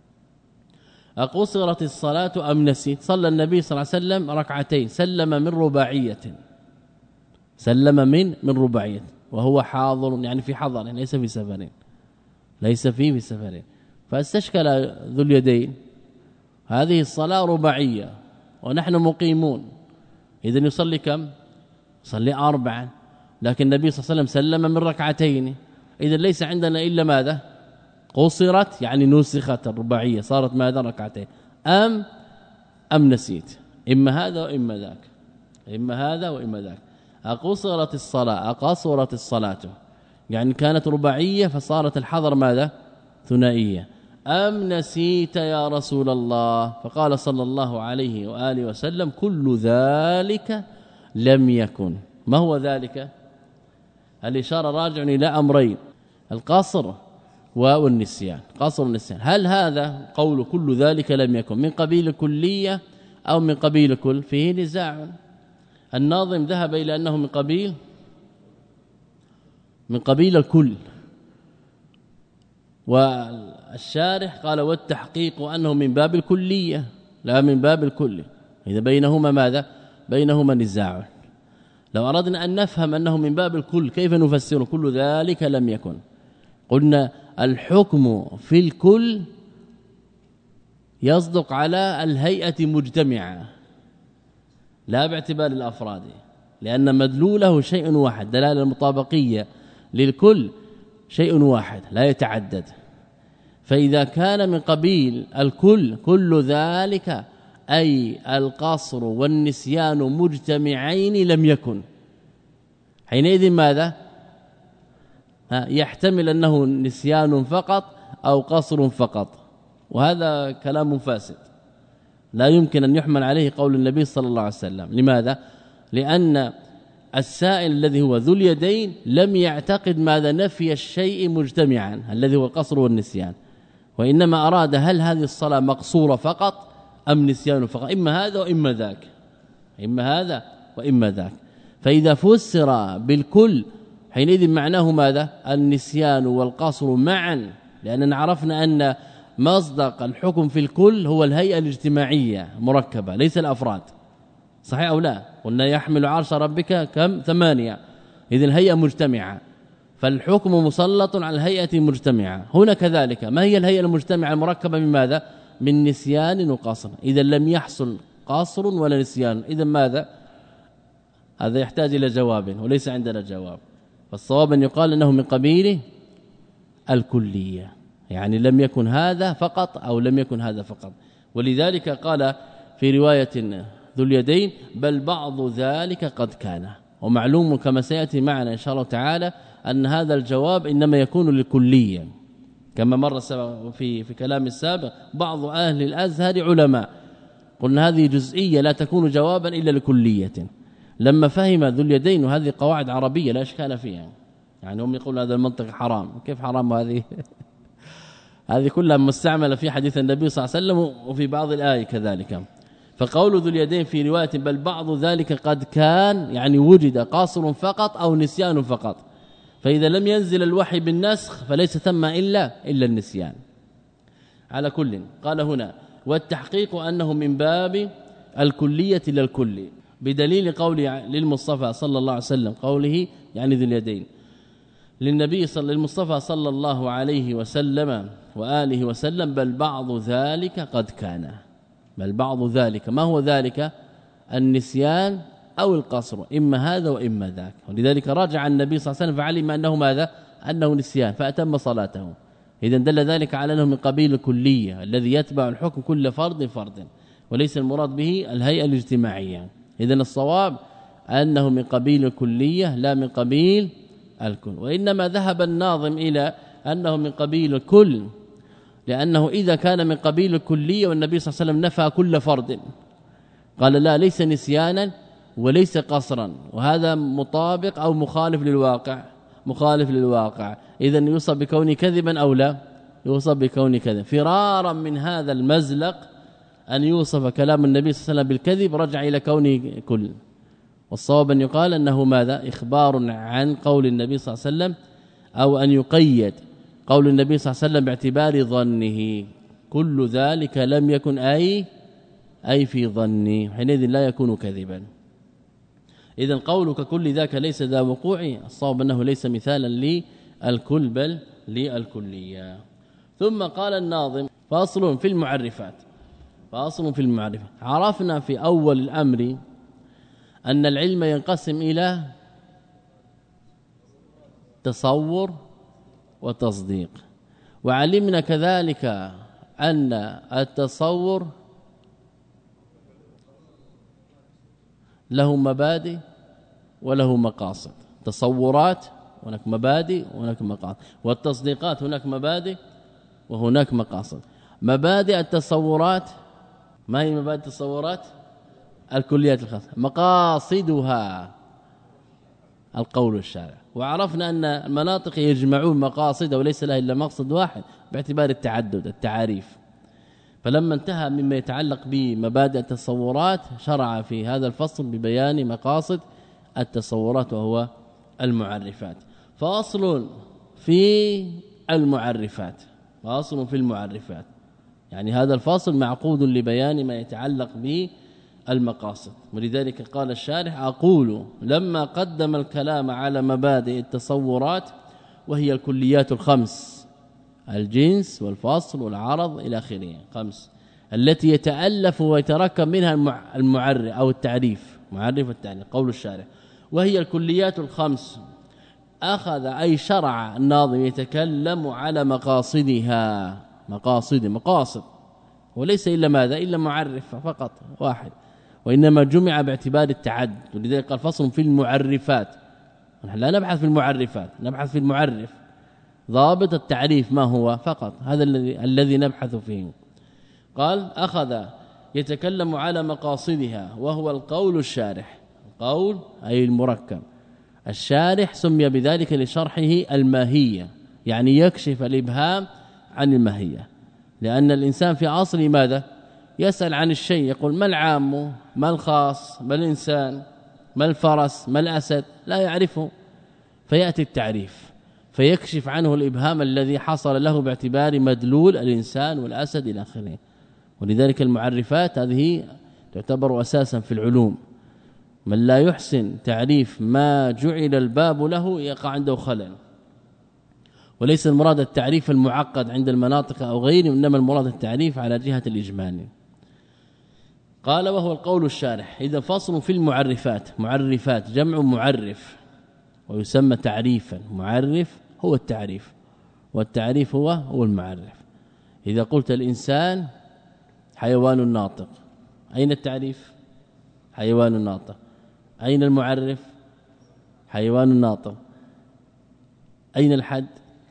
أقصرت الصلاة أم نسيت؟ صلى النبي صلى الله عليه وسلم ركعتين، سلم من رباعية، سلم من رباعية، وهو حاضر يعني في حضر، يعني ليس في سفر، ليس في سفر. فاستشكل ذو اليدين هذه الصلاة رباعية ونحن مقيمون، إذن يصلي كم؟ يصلي 4، لكن النبي صلى الله عليه وسلم سلم من ركعتين، إذن ليس عندنا إلا ماذا؟ قصرت يعني نسخت الرباعية، صارت ماذا؟ ركعتين. أم نسيت؟ إما هذا وإما ذاك، إما هذا وإما ذاك. أقصرت الصلاة، أقصرت الصلاة يعني كانت رباعية فصارت الحضر ماذا؟ ثنائية. أم نسيت يا رسول الله؟ فقال صلى الله عليه وآله وسلم كل ذلك لم يكن. ما هو ذلك؟ الإشارة راجع إلى أمرين، القصر والنسيان، قصر والنسيان. هل هذا قول كل ذلك لم يكن من قبيل كلية أو من قبيل كل؟ فيه نزاع. الناظم ذهب إلى أنه من قبيل الكل، والشارح قال والتحقيق أنه من باب الكلية لا من باب الكل. إذا بينهما ماذا؟ بينهما نزاع. لو أردنا أن نفهم أنه من باب الكل كيف نفسر كل ذلك لم يكن؟ قلنا الحكم في الكل يصدق على الهيئة مجتمعة لا باعتبار الأفراد، لأن مدلوله شيء واحد، دلالة المطابقية للكل شيء واحد لا يتعدد. فإذا كان من قبيل الكل كل ذلك أي القصر والنسيان مجتمعين لم يكن، حينئذ ماذا؟ يحتمل أنه نسيان فقط أو قصر فقط، وهذا كلام فاسد لا يمكن أن يحمل عليه قول النبي صلى الله عليه وسلم. لماذا؟ لأن السائل الذي هو ذو اليدين لم يعتقد ماذا؟ نفي الشيء مجتمعا الذي هو القصر والنسيان، وإنما أراد هل هذه الصلاة مقصورة فقط أم نسيان فقط، إما هذا وإما ذاك، إما هذا وإما ذاك. فإذا فسر بالكل حينئذ معناه ماذا؟ النسيان والقصر معا، لأننا عرفنا أن مصدق الحكم في الكل هو الهيئة الاجتماعية مركبة ليس الأفراد، صحيح أو لا؟ قلنا يحمل عرش ربك كم؟ 8، إذن هيئة مجتمعة، فالحكم مسلط على الهيئة المجتمعة. هنا كذلك ما هي الهيئة المجتمعة المركبة من ماذا؟ من نسيان وقصر. إذا لم يحصل قصر ولا نسيان، إذا ماذا؟ هذا يحتاج إلى جواب وليس عندنا جواب. فالصواب أن يقال أنه من قبيل الكلية، يعني لم يكن هذا فقط أو لم يكن هذا فقط. ولذلك قال في رواية ذو اليدين بل بعض ذلك قد كان. ومعلوم كما سيأتي معنا إن شاء الله تعالى أن هذا الجواب إنما يكون للكلية، كما مر في كلام السابق بعض أهل الأزهر علماء قلنا هذه جزئية لا تكون جوابا إلا لكلية. لما فهم ذو اليدين، وهذه قواعد عربية لا إشكال فيها، يعني هم يقولون هذا المنطق حرام، كيف حرام هذه؟ هذه كلها مستعملة في حديث النبي صلى الله عليه وسلم وفي بعض الآية كذلك. فقول ذو اليدين في رواية بل بعض ذلك قد كان يعني وجد قاصر فقط أو نسيان فقط، فإذا لم ينزل الوحي بالنسخ فليس ثم إلا النسيان. على كل قال هنا والتحقيق أنه من باب الكلية للكل، بدليل قول للمصطفى صلى الله عليه وسلم قوله يعني ذو اليدين للمصطفى صلى الله عليه وسلم وآله وسلم، بل بعض ذلك قد كان. بل بعض ذلك، ما هو ذلك؟ النسيان أو القصر، إما هذا وإما ذاك. ولذلك راجع النبي صلى الله عليه وسلم فعلم أنه ماذا؟ أنه نسيان، فأتم صلاته. إذن دل ذلك على أنه من قبيل الكلية الذي يتبع الحكم كل فرد، وليس المراد به الهيئة الاجتماعية. إذن الصواب أنه من قبيل الكلية لا من قبيل الكل. وإنما ذهب الناظم إلى أنه من قبيل الكل، لأنه إذا كان من قبيل الكلية والنبي صلى الله عليه وسلم نفى كل فرد، قال لا، ليس نسيانا وليس قصرا، وهذا مطابق أو مخالف للواقع، مخالف للواقع. إذن يوصف بكونه كذبا أو لا؟ يوصف بكونه كذب. فرارا من هذا المزلق أن يوصف كلام النبي صلى الله عليه وسلم بالكذب، رجع إلى كونه كل. والصواب أن يقال أنه ماذا؟ إخبار عن قول النبي صلى الله عليه وسلم، أو أن يقيد قول النبي صلى الله عليه وسلم باعتبار ظنه. كل ذلك لم يكن أي في ظني، حينئذ لا يكون كذبا. إذن قولك كل ذاك ليس ذا وقوع، الصواب أنه ليس مثالا للكل بل للكلية. ثم قال الناظم: فاصل في المعرفات. فاصل في المعرفة. عرفنا في أول الأمر أن العلم ينقسم إلى تصور وتصديق، وعلمنا كذلك أن التصور له مبادئ وله مقاصد. تصورات هناك مبادئ وهناك مقاصد، والتصديقات هناك مبادئ وهناك مقاصد. مبادئ التصورات، ما هي مبادئ التصورات؟ الكليات الخاصة. مقاصدها القول الشارع. وعرفنا أن المناطق يجمعون مقاصد وليس لها إلا مقصد واحد باعتبار التعدد التعاريف. فلما انتهى مما يتعلق بمبادئ التصورات شرع في هذا الفصل ببيان مقاصد التصورات وهو المعرفات. فاصل في المعرفات. فاصل في المعرفات، يعني هذا الفاصل معقود لبيان ما يتعلق بالمقاصد. ولذلك قال الشارح: أقول لما قدم الكلام على مبادئ التصورات، وهي الكليات الخمس: الجنس والفصل والعرض إلى آخره، خمس، التي يتألف ويتركب منها المعرف أو التعريف، معرف التعريف. قول الشارح: وهي الكليات الخمس. أخذ أي شرع الناظم يتكلم على مقاصدها. مقاصد وليس إلا ماذا؟ إلا معرف فقط واحد، وإنما جمع باعتبار التعدد. ولذلك قال: فصل في المعرفات. نحن لا نبحث في المعرفات، نبحث في المعرف، ضابط التعريف ما هو فقط، هذا الذي نبحث فيه. قال: أخذ يتكلم على مقاصدها، وهو القول الشارح. القول أي المركب. الشارح سمي بذلك لشرحه الماهية، يعني يكشف الإبهام عن الماهية. لأن الإنسان في أصله ماذا؟ يسأل عن الشيء، يقول: ما العام، ما الخاص، ما الإنسان، ما الفرس، ما الأسد، لا يعرفه. فيأتي التعريف فيكشف عنه الإبهام الذي حصل له باعتبار مدلول الإنسان والأسد إلى آخره. ولذلك المعرفات هذه تعتبر أساسا في العلوم. من لا يحسن تعريف ما جعل الباب له يقع عنده خلل. وليس المراد التعريف المعقد عند المناطق أو غيره، إنما المراد التعريف على جهة الإجمال. قال: وهو القول الشارح. إذا فصل في المعرفات. معرفات جمع معرف، ويسمى تعريفا. معرف هو التعريف، والتعريف هو المعرف. إذا قلت الإنسان حيوان ناطق، أين التعريف؟ حيوان ناطق. أين المعرف؟ حيوان ناطق. أين الحد؟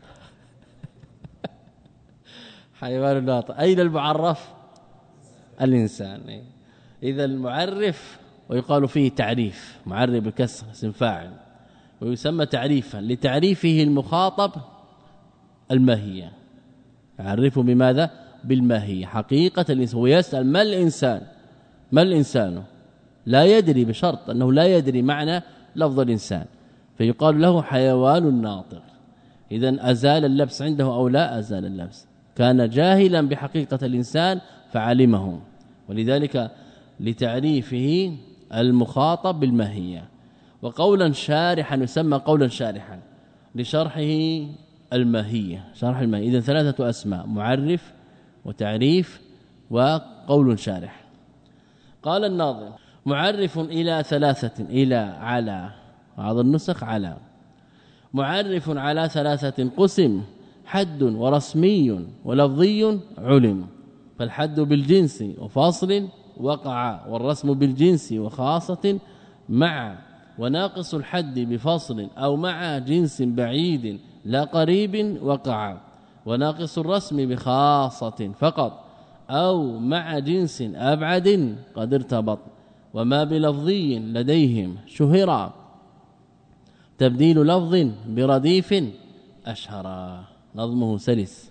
حيوان ناطق. أين المعرف؟ الإنسان. إذا المعرف ويقال فيه تعريف، معرف بالكسر اسم فاعل، ويسمى تعريفا لتعريفه المخاطب الماهية. يعرفه بماذا؟ بالماهية، حقيقة الإنسان. ويسأل: ما الإنسان؟ ما الإنسان؟ لا يدري، بشرط أنه لا يدري معنى لفظ الإنسان، فيقال له حيوان ناطق. إذن أزال اللبس عنده أو لا أزال اللبس؟ كان جاهلا بحقيقة الإنسان فعلمه. ولذلك لتعريفه المخاطب بالماهية. وقولا شارحا يسمى قولا شارحا، لشرحه الماهية، شرح الماهية. إذن 3 أسماء: معرف وتعريف وقول شارح. قال الناظم: معرف إلى 3، إلى على، بعض النسخ على. معرف على 3 قسم: حد ورسمي ولفظي علم. فالحد بالجنس وفاصل وقع، والرسم بالجنس وخاصة مع، وناقص الحد بفصل أو مع جنس بعيد لا قريب وقع، وناقص الرسم بخاصة فقط أو مع جنس أبعد قد ارتبط. وما بلفظي لديهم شهرا، تبديل لفظ برديف أشهرا. نظمه سلس.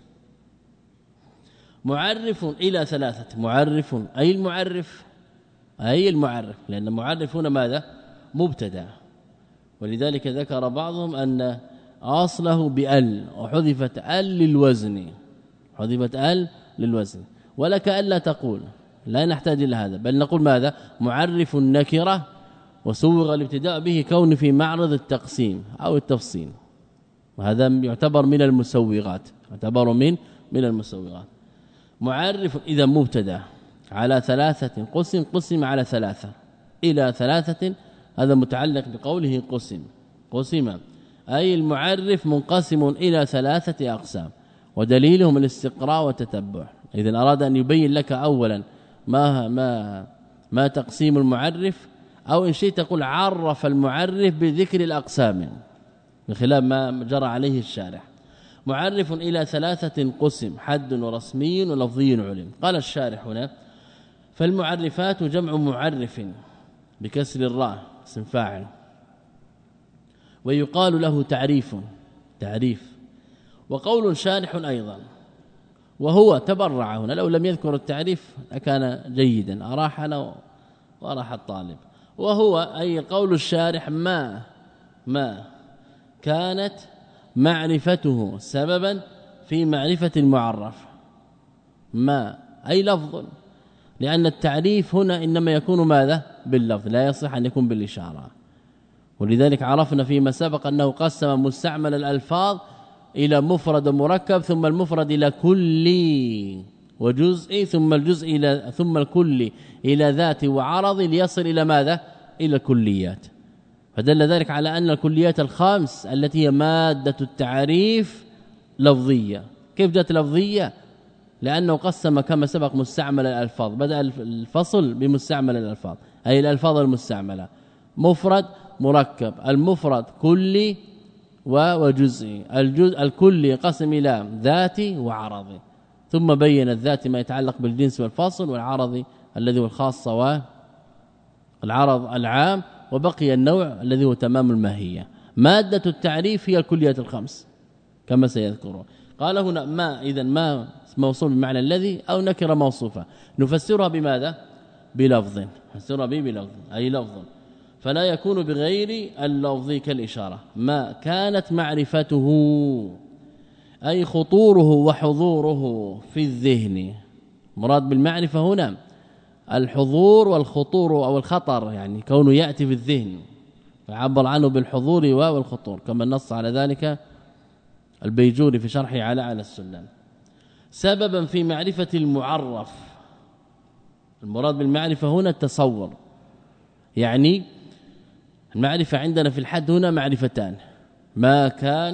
معرف إلى 3، معرف أي المعرف، أي المعرف، لأن المعرف هنا ماذا؟ مبتدا، ولذلك ذكر بعضهم أن أصله بأل وحذفت أل للوزن، حذفت أل للوزن. ولك ألا تقول، لا نحتاج إلى هذا، بل نقول ماذا؟ معرف النكرة، وسوغ الابتداء به كون في معرض التقسيم أو التفصيل، وهذا يعتبر من المسوغات، يعتبر من المسوغات. معرف إذا مبتدا على 3 قسم، قسم على 3 إلى 3، هذا متعلق بقوله قسم، أي المعرف منقسم إلى 3 أقسام، ودليلهم الاستقراء والتتبع. إذن أراد أن يبين لك أولا ما تقسيم المعرف، أو إن شئت تقول عرف المعرف بذكر الأقسام بخلاف ما جرى عليه الشارح. معرف إلى 3 قسم: حد ورسمي ولفظي علم. قال الشارح هنا: فالمعرفات جمع معرف بكسر الراء، اسم فاعل، ويقال له تعريف. وقول شارح أيضا، وهو تبرع هنا، لو لم يذكر التعريف أكان جيدا، أراحنا وأراح الطالب. وهو أي قول الشارح ما كانت معرفته سببا في معرفة المعرف، ما أي لفظ، لأن التعريف هنا إنما يكون ماذا؟ باللفظ، لا يصح أن يكون بالإشارة. ولذلك عرفنا فيما سبق أنه قسم مستعمل الألفاظ إلى مفرد ومركب، ثم المفرد إلى كلي وجزئي، ثم الكلي إلى ذات وعرض، ليصل إلى ماذا؟ إلى الكليات. فدل ذلك على أن الكليات الخامس التي هي مادة التعريف لفظية. كيف جاءت لفظية؟ لأنه قسم كما سبق مستعمل الألفاظ، بدأ الفصل بمستعمل الألفاظ، أي الألفاظ المستعملة، مفرد مركب، المفرد كلي وجزئي، الكلي قسم إلى ذاتي وعرضي، ثم بين الذات ما يتعلق بالجنس والفاصل، والعرضي الذي هو الخاصة والعرض العام، وبقي النوع الذي هو تمام الماهية. مادة التعريف هي الكليات الخمس كما سيذكره. قال هنا ما، إذا ما موصول بمعنى الذي أو نكرة موصوفة، نفسرها بماذا؟ بلفظ، نفسرها بلفظ أي لفظ، فلا يكون بغير اللفظ كالإشارة. ما كانت معرفته أي خطوره وحضوره في الذهن. مراد بالمعرفة هنا الحضور والخطور أو الخطر، يعني كونه يأتي في الذهن، فعبر عنه بالحضور والخطور، كما نص على ذلك البيجوري في شرحه على السلم. سببا في معرفة المعرف، المراد بالمعرفة هنا التصور، يعني المعرفة عندنا في الحد هنا معرفتان: ما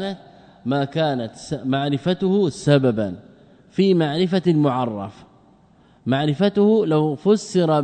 كانت معرفته سببا في معرفة المعرف. معرفته لو فسر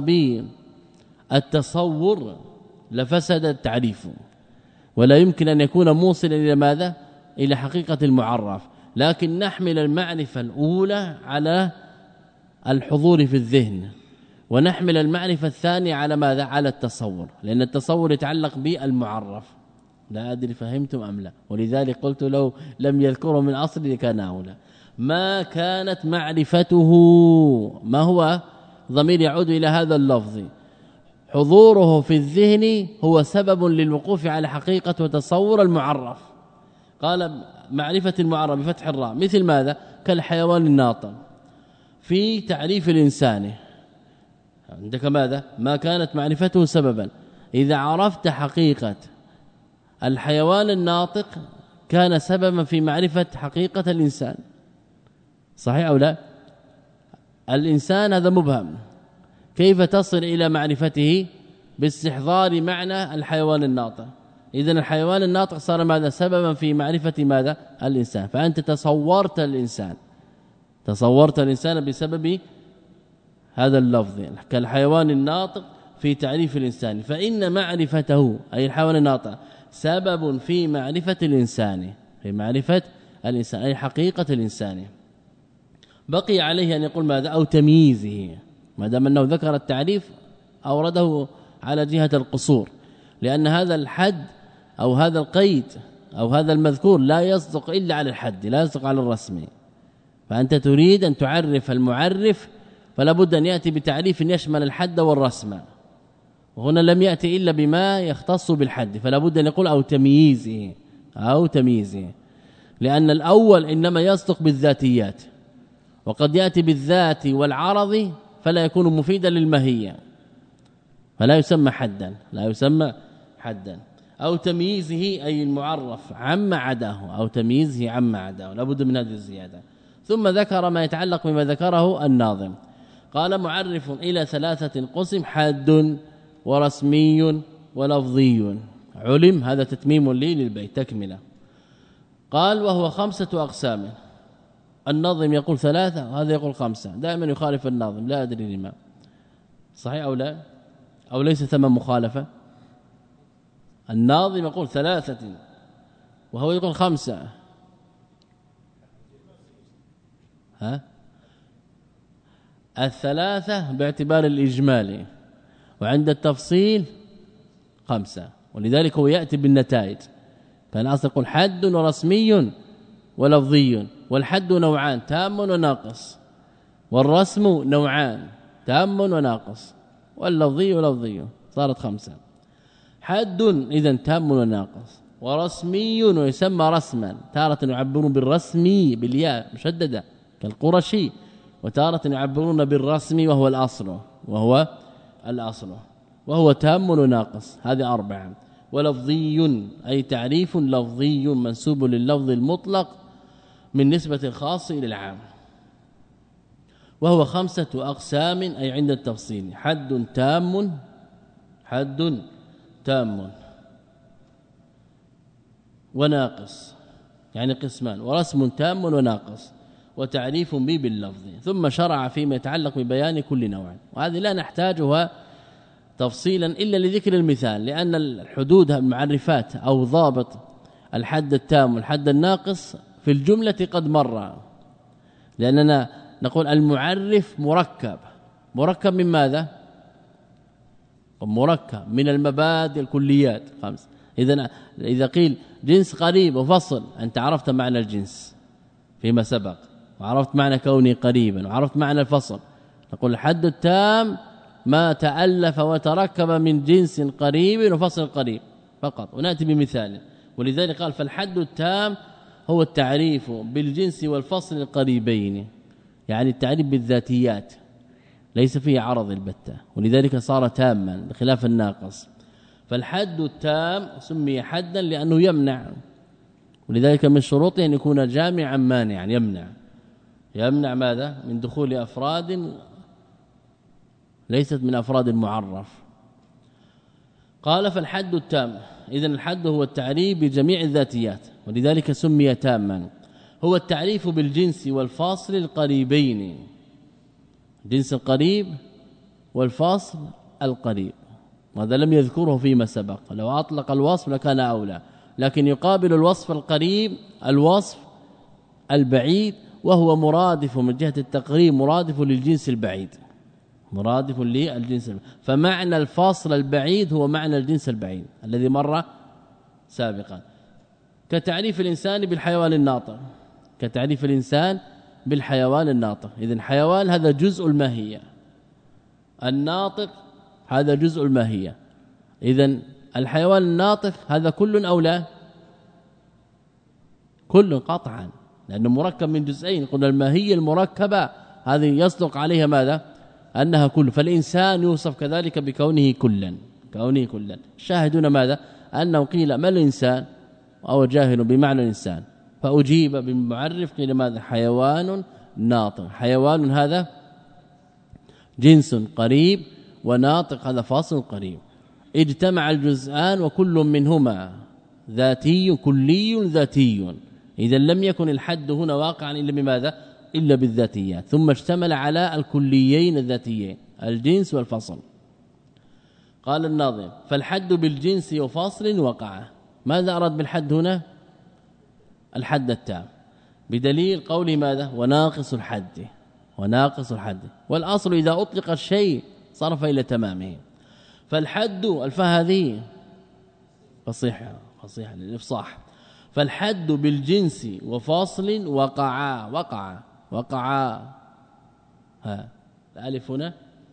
بالتصور لفسد التعريف، ولا يمكن أن يكون موصلا إلى ماذا؟ إلى حقيقة المعرف، لكن نحمل المعرفة الأولى على الحضور في الذهن، ونحمل المعرفة الثانية على ماذا؟ على التصور، لأن التصور يتعلق بالمعرف. لا أدري فهمتم أم لا؟ ولذلك قلت لو لم يذكره من أصل لكان أولى. ما كانت معرفته، ما هو؟ ضمير يعود إلى هذا اللفظ، حضوره في الذهن هو سبب للوقوف على حقيقة وتصور المعرف. قال معرفة المعرف بفتح الراء، مثل ماذا؟ كالحيوان الناطق في تعريف الإنسان. عندك ماذا؟ ما كانت معرفته سببا، إذا عرفت حقيقة الحيوان الناطق كان سببا في معرفة حقيقة الإنسان. صحيح أو لا؟ الإنسان هذا مبهم، كيف تصل إلى معرفته؟ باستحضار معنى الحيوان الناطق. إذن الحيوان الناطق صار ماذا؟ سببا في معرفة ماذا؟ الإنسان. فأنت تصورت الإنسان بسبب هذا اللفظ كالحيوان الناطق في تعريف الإنسان، فإن معرفته أي الحيوان الناطق سبب في معرفة الإنسان، أي حقيقة الإنسان. بقي عليه أن يقول ماذا؟ أو تمييزه، ما دام أنه ذكر التعريف أورده على جهة القصور، لأن هذا الحد أو هذا القيد أو هذا المذكور لا يصدق إلا على الحد، لا يصدق على الرسم. فأنت تريد أن تعرف المعرف، فلا بد أن يأتي بتعريف يشمل الحد والرسم، وهنا لم يأتي إلا بما يختص بالحد، فلا بد أن يقول أو تمييزه، لأن الأول إنما يصدق بالذاتيات، وقد يأتي بالذات والعرض فلا يكون مفيدا للماهية، فلا يسمى حدا. أو تمييزه أي المعرف عما عداه، لا بد من هذه الزيادة. ثم ذكر ما يتعلق بما ذكره الناظم، قال معرف إلى 3 قسم: حد ورسمي ولفظي. علم، هذا تتميم لي للبيت تكمله. قال وهو 5 أقسام. الناظم يقول 3 وهذا يقول 5، دائما يخالف الناظم، لا أدري لما. صحيح أو لا؟ أو ليس ثم مخالفة؟ الناظم يقول 3 وهو يقول 5. الثلاثة باعتبار الإجمال، وعند التفصيل 5، ولذلك هو يأتي بالنتائج. كان أصل يقول حد ورسمي ولفظي، والحد نوعان: تام وناقص، والرسم نوعان: تام وناقص، واللفظي لفظي، صارت 5. حد إذن تام وناقص، ورسمي ويسمى رسما، تارة يعبرون بالرسمي بالياء مشددة كالقرشي، وتارة يعبرون بالرسم وهو تام وناقص، هذه 4. ولفظي أي تعريف لفظي منسوب لللفظ المطلق من نسبة الخاص إلى العام، وهو 5 أقسام أي عند التفصيل: حد تام وناقص، يعني قسمان، ورسم تام وناقص، وتعريف به باللفظ. ثم شرع فيما يتعلق ببيان كل نوع، وهذه لا نحتاجها تفصيلا إلا لذكر المثال، لأن الحدود المعرفات أو ضابط الحد التام والحد الناقص في الجملة قد مر، لأننا نقول المعرف مركب من ماذا؟ مركب من المبادئ الكليات 5. إذا قيل جنس قريب وفصل، أنت عرفت معنى الجنس فيما سبق، وعرفت معنى كوني قريبا، وعرفت معنى الفصل. نقول الحد التام ما تألف وتركب من جنس قريب وفصل قريب فقط، ونأتي بمثال. ولذلك قال فالحد التام هو التعريف بالجنس والفصل القريبين، يعني التعريف بالذاتيات ليس فيه عرض البتة، ولذلك صار تاما بخلاف الناقص. فالحد التام سمي حدا لأنه يمنع، ولذلك من شروطه أن يكون جامعا مانعا، يمنع ماذا؟ من دخول أفراد ليست من أفراد المعرف. قال فالحد التام، إذن الحد هو التعريف بجميع الذاتيات، ولذلك سمي تاما. هو التعريف بالجنس والفاصل القريبين، جنس القريب والفاصل القريب، وهذا لم يذكره فيما سبق، لو أطلق الوصف لكان أولى، لكن يقابل الوصف القريب الوصف البعيد، وهو مرادف من جهة التقريب، مرادف للجنس البعيد، فمعنى الفاصل البعيد هو معنى الجنس البعيد الذي مر سابقا. كتعريف الإنسان بالحيوان الناطق، إذن حيوان هذا جزء الماهية، الناطق هذا جزء الماهية. إذن الحيوان الناطق هذا كل أو لا؟ كل قطعا، لأنه مركب من جزئين. قلنا الماهية المركبة هذه يصدق عليها ماذا؟ أنها كل. فالإنسان يوصف كذلك بكونه كلا، شاهدون ماذا؟ أنه قيل ما الإنسان؟ أو جاهل بمعنى الإنسان، فأجيب بالمعرف قيل ماذا؟ حيوان ناطق. حيوان هذا جنس قريب، وناطق هذا فاصل قريب. اجتمع الجزءان وكل منهما ذاتي كلي ذاتي، إذا لم يكن الحد هنا واقعا إلا بماذا؟ إلا بالذاتيات، ثم اشتمل على الكليين الذاتيين الجنس والفصل. قال الناظم فالحد بالجنس وفاصل وقع. ماذا أراد بالحد هنا؟ الحد التام، بدليل قول ماذا؟ وناقص الحد. وناقص الحد، والأصل إذا أطلق الشيء صرف إلى تمامه. فالحد الفاء هذه فصيحة للإفصاح. فالحد بالجنس وفاصل وقع ها الالف هنا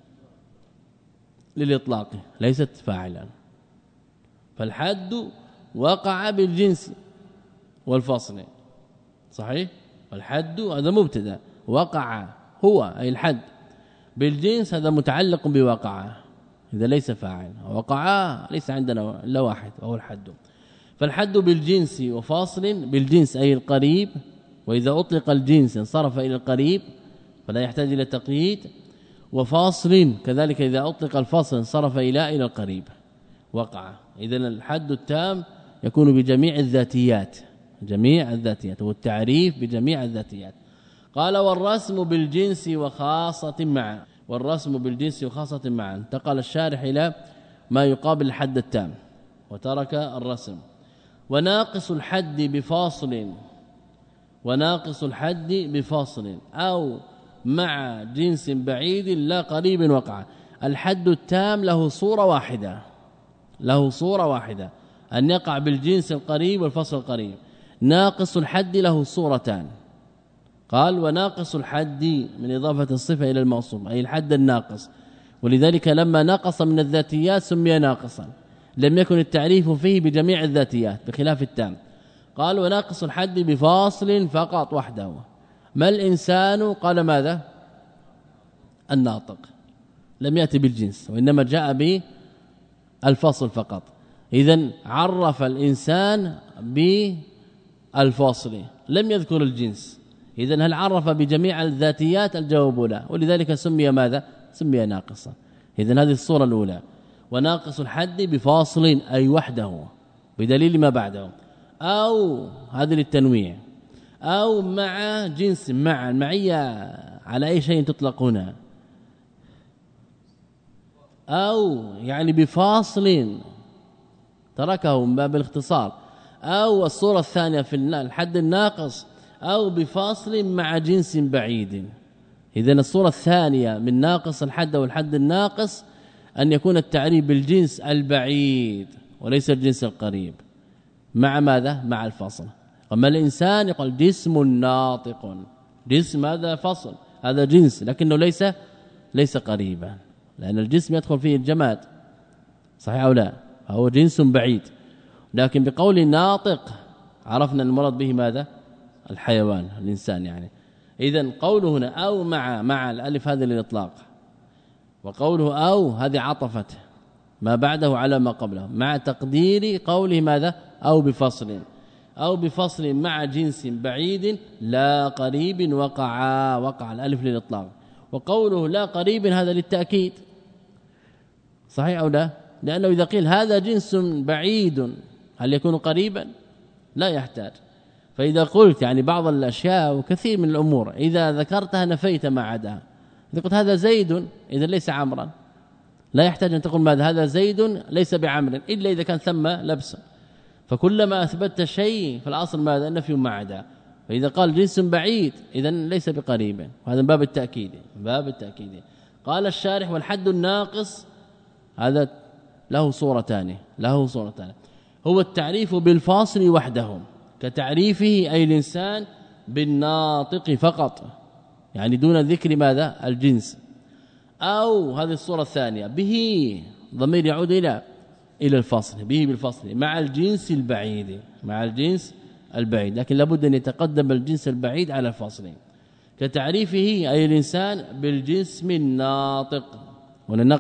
للإطلاق ليست فاعلا. فالحد وقع بالجنس والفصل، صحيح؟ والحد هذا مبتدا، وقع هو أي الحد، بالجنس هذا متعلق بوقع، إذا ليس فاعل. وقع ليس عندنا الا واحد وهو الحد. فالحد بالجنس وفاصل، بالجنس أي القريب، وإذا أطلق الجنس انصرف إلى القريب فلا يحتاج إلى تقييد. وفاصل كذلك إذا أطلق الفاصل انصرف إلى القريب وقع. إذن الحد التام يكون بجميع الذاتيات، جميع الذاتيات، والتعريف بجميع الذاتيات. قال والرسم بالجنس وخاصة معا. والرسم بالجنس وخاصة معا، انتقل الشارح إلى ما يقابل الحد التام وترك الرسم. وناقص الحد بفاصل، وناقص الحد بفاصل أو مع جنس بعيد لا قريب وقع. الحد التام له صورة واحدة، له صورة واحدة أن يقع بالجنس القريب والفصل القريب. ناقص الحد له صورتان. قال وناقص الحد من إضافة الصفة إلى الموصوف أي الحد الناقص، ولذلك لما نقص من الذاتيات سمي ناقصا، لم يكن التعريف فيه بجميع الذاتيات بخلاف التام. قال وناقص الحد بفاصل فقط وحده. ما الإنسان؟ قال ماذا؟ الناطق، لم يأتي بالجنس وإنما جاء بالفصل فقط. إذن عرف الإنسان بالفاصل لم يذكر الجنس. إذن هل عرف بجميع الذاتيات؟ الجواب لا، ولذلك سمي ماذا؟ سمي ناقصا. إذن هذه الصورة الأولى. وناقص الحد بفاصل أي وحده بدليل ما بعده، أو هذا للتنويع، أو مع جنس. مع المعية على أي شيء تطلق هنا؟ أو يعني بفاصل تركه من باب الاختصار. أو الصورة الثانية في الحد الناقص أو بفاصل مع جنس بعيد. إذن الصورة الثانية من ناقص الحد والحد الناقص أن يكون التعريف بالجنس البعيد وليس الجنس القريب، مع ماذا؟ مع الفصل. أما الإنسان يقول جسم ناطق، جسم هذا فصل، هذا جنس لكنه ليس قريبا، لأن الجسم يدخل فيه الجماد، صحيح أو لا؟ فهو جنس بعيد. لكن بقول ناطق عرفنا المراد به ماذا؟ الحيوان، الإنسان يعني. إذن قوله هنا أو مع الألف هذا للإطلاق، وقوله أو هذه عطفت ما بعده على ما قبله، مع تقدير قوله ماذا؟ أو بفصل مع جنس بعيد لا قريب وقع الألف للإطلاق. وقوله لا قريب هذا للتأكيد، صحيح أو لا؟ لأنه إذا قيل هذا جنس بعيد هل يكون قريبا؟ لا يحتاج. فإذا قلت يعني بعض الأشياء وكثير من الأمور إذا ذكرتها نفيت ما عداها. إذا قلت هذا زيد إذا ليس عمرا، لا يحتاج أن تقول ماذا؟ هذا زيد ليس بعمر، إلا إذا كان ثم لبس. فكلما أثبتت شيء فالأصل ماذا؟ النفي ما عدا. فإذا قال جنس بعيد إذا ليس بقريب، وهذا من باب التأكيد. قال الشارح والحد الناقص هذا له صورتان، هو التعريف بالفاصل وحده كتعريفه أي الإنسان بالناطق فقط، يعني دون ذكر ماذا؟ الجنس. أو هذه الصورة الثانية به ضمير يعود إلى الفصل، به بالفصل مع الجنس البعيد، لكن لابد أن يتقدم الجنس البعيد على الفصل. كتعريفه أي الإنسان بالجسم الناطق، ولا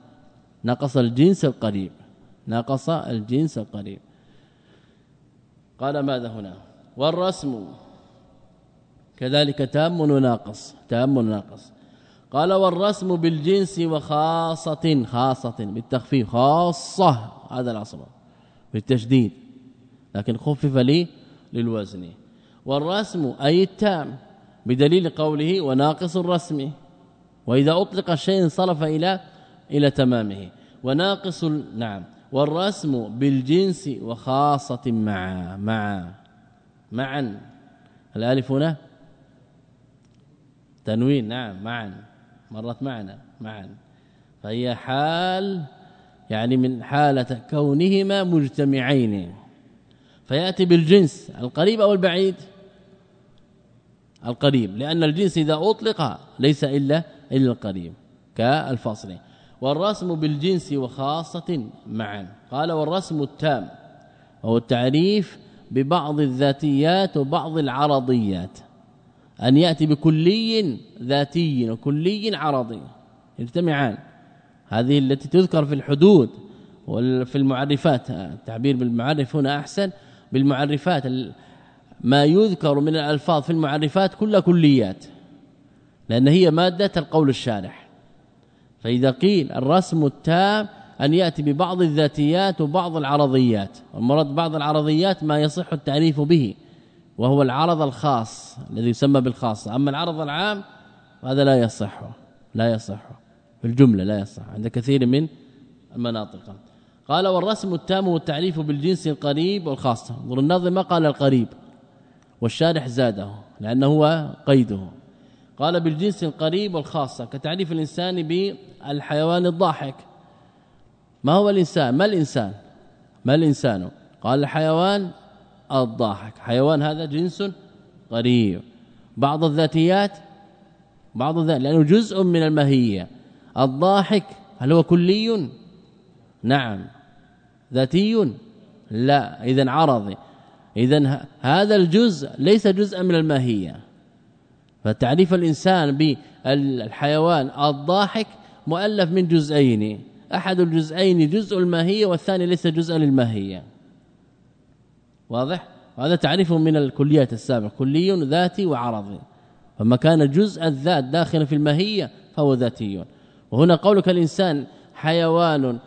نقص الجنس القريب، قال ماذا هنا؟ والرسم كذلك تام وناقص، تام وناقص. قال والرسم بالجنس وخاصة، خاصة بالتخفيف، خاصة هذا الأصل بالتشديد لكن خفف لي للوزن. والرسم أي التام بدليل قوله وناقص الرسم، وإذا أطلق الشيء انصرف إلى تمامه. وناقص نعم. والرسم بالجنس وخاصة معا الالف هنا تنوين، نعم معا مرت معنا معا، فهي حال يعني من حالة كونهما مجتمعين، فيأتي بالجنس القريب أو البعيد، القريب، لأن الجنس إذا أطلق ليس إلا القريب كالفصل. والرسم بالجنس وخاصة معا. قال والرسم التام وهو التعريف ببعض الذاتيات وبعض العرضيات، أن يأتي بكلي ذاتي وكلي عرضي يجتمعان، هذه التي تذكر في الحدود وفي المعرفات، التعبير بالمعرف هنا أحسن، بالمعرفات ما يذكر من الألفاظ في المعرفات كل كليات، لأن هي مادة القول الشارح. فإذا قيل الرسم التام أن يأتي ببعض الذاتيات وبعض العرضيات، والمراد بعض العرضيات ما يصح التعريف به وهو العرض الخاص الذي يسمى بالخاصة، أما العرض العام هذا لا يصح، لا يصح بالجملة، لا يصح عند كثير من المناطق. قال والرسم التام والتعريف بالجنس القريب والخاصة. انظر الناظم ما قال القريب والشارح زاده لأنه هو قيده، قال بالجنس القريب والخاصة كتعريف الإنسان بالحيوان الضاحك. ما هو الإنسان؟ ما الإنسان؟ قال الحيوان الضاحك، حيوان هذا جنس قريب. بعض الذاتيات لأنه جزء من الماهية. الضاحك هل هو كلي؟ نعم. ذاتي؟ لا، إذن عرضي، إذن هذا الجزء ليس جزءا من الماهية. فتعريف الإنسان بالحيوان الضاحك مؤلف من جزئين، أحد الجزئين جزء الماهية والثاني ليس جزءا للماهية. واضح؟ وهذا تعريف من الكليات السابقة، كلي ذاتي وعرضي، فما كان جزء الذات داخل في الماهية فهو ذاتي. وهنا قولك الإنسان حيوان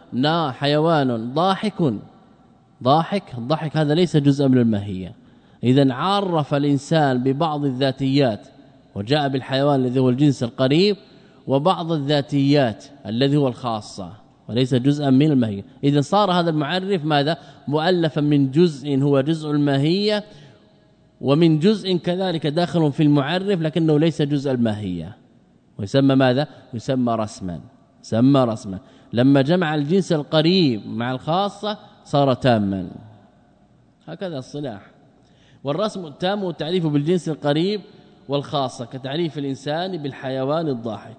ضاحك هذا ليس جزءا من الماهية. إذن عرف الإنسان ببعض الذاتيات وجاء بالحيوان الذي هو الجنس القريب، وبعض الذاتيات الذي هو الخاصة وليس جزءا من الماهية. إذن صار هذا المعرف ماذا؟ مؤلفا من جزء هو جزء الماهية، ومن جزء كذلك داخل في المعرف لكنه ليس جزء الماهية، ويسمى ماذا؟ يسمى رسما. لما جمع الجنس القريب مع الخاصة صار تاما، هكذا الصلاح. والرسم التام والتعريف بالجنس القريب والخاصة كتعريف الإنسان بالحيوان الضاحك،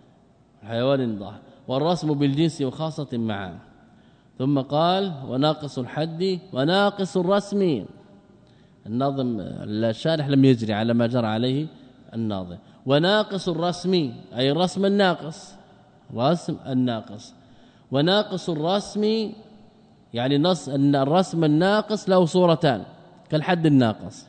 والرسم بالجنس وخاصة معا. ثم قال وناقص الحد وناقص الرسم. الناظم الشارح لم يجري على ما جرى عليه الناظم. وناقص الرسم أي الرسم الناقص، وناقص الرسم يعني نص أن الرسم الناقص له صورتان كالحد الناقص،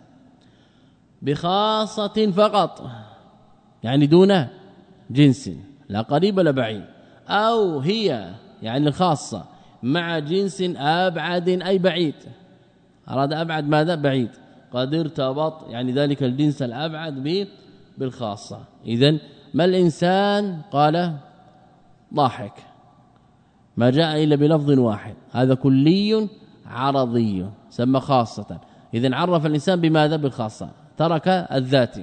بخاصة فقط يعني دون جنس لا قريب ولا بعيد، أو هي يعني الخاصة مع جنس أبعد أي بعيد، أراد أبعد ماذا؟ بعيد، قد ارتبط يعني ذلك الجنس الأبعد بالخاصة. إذن ما الإنسان؟ قال ضاحك، ما جاء إلا بلفظ واحد، هذا كلي عرضي سمى خاصة. إذن عرف الإنسان بماذا؟ بالخاصة، ترك الذات،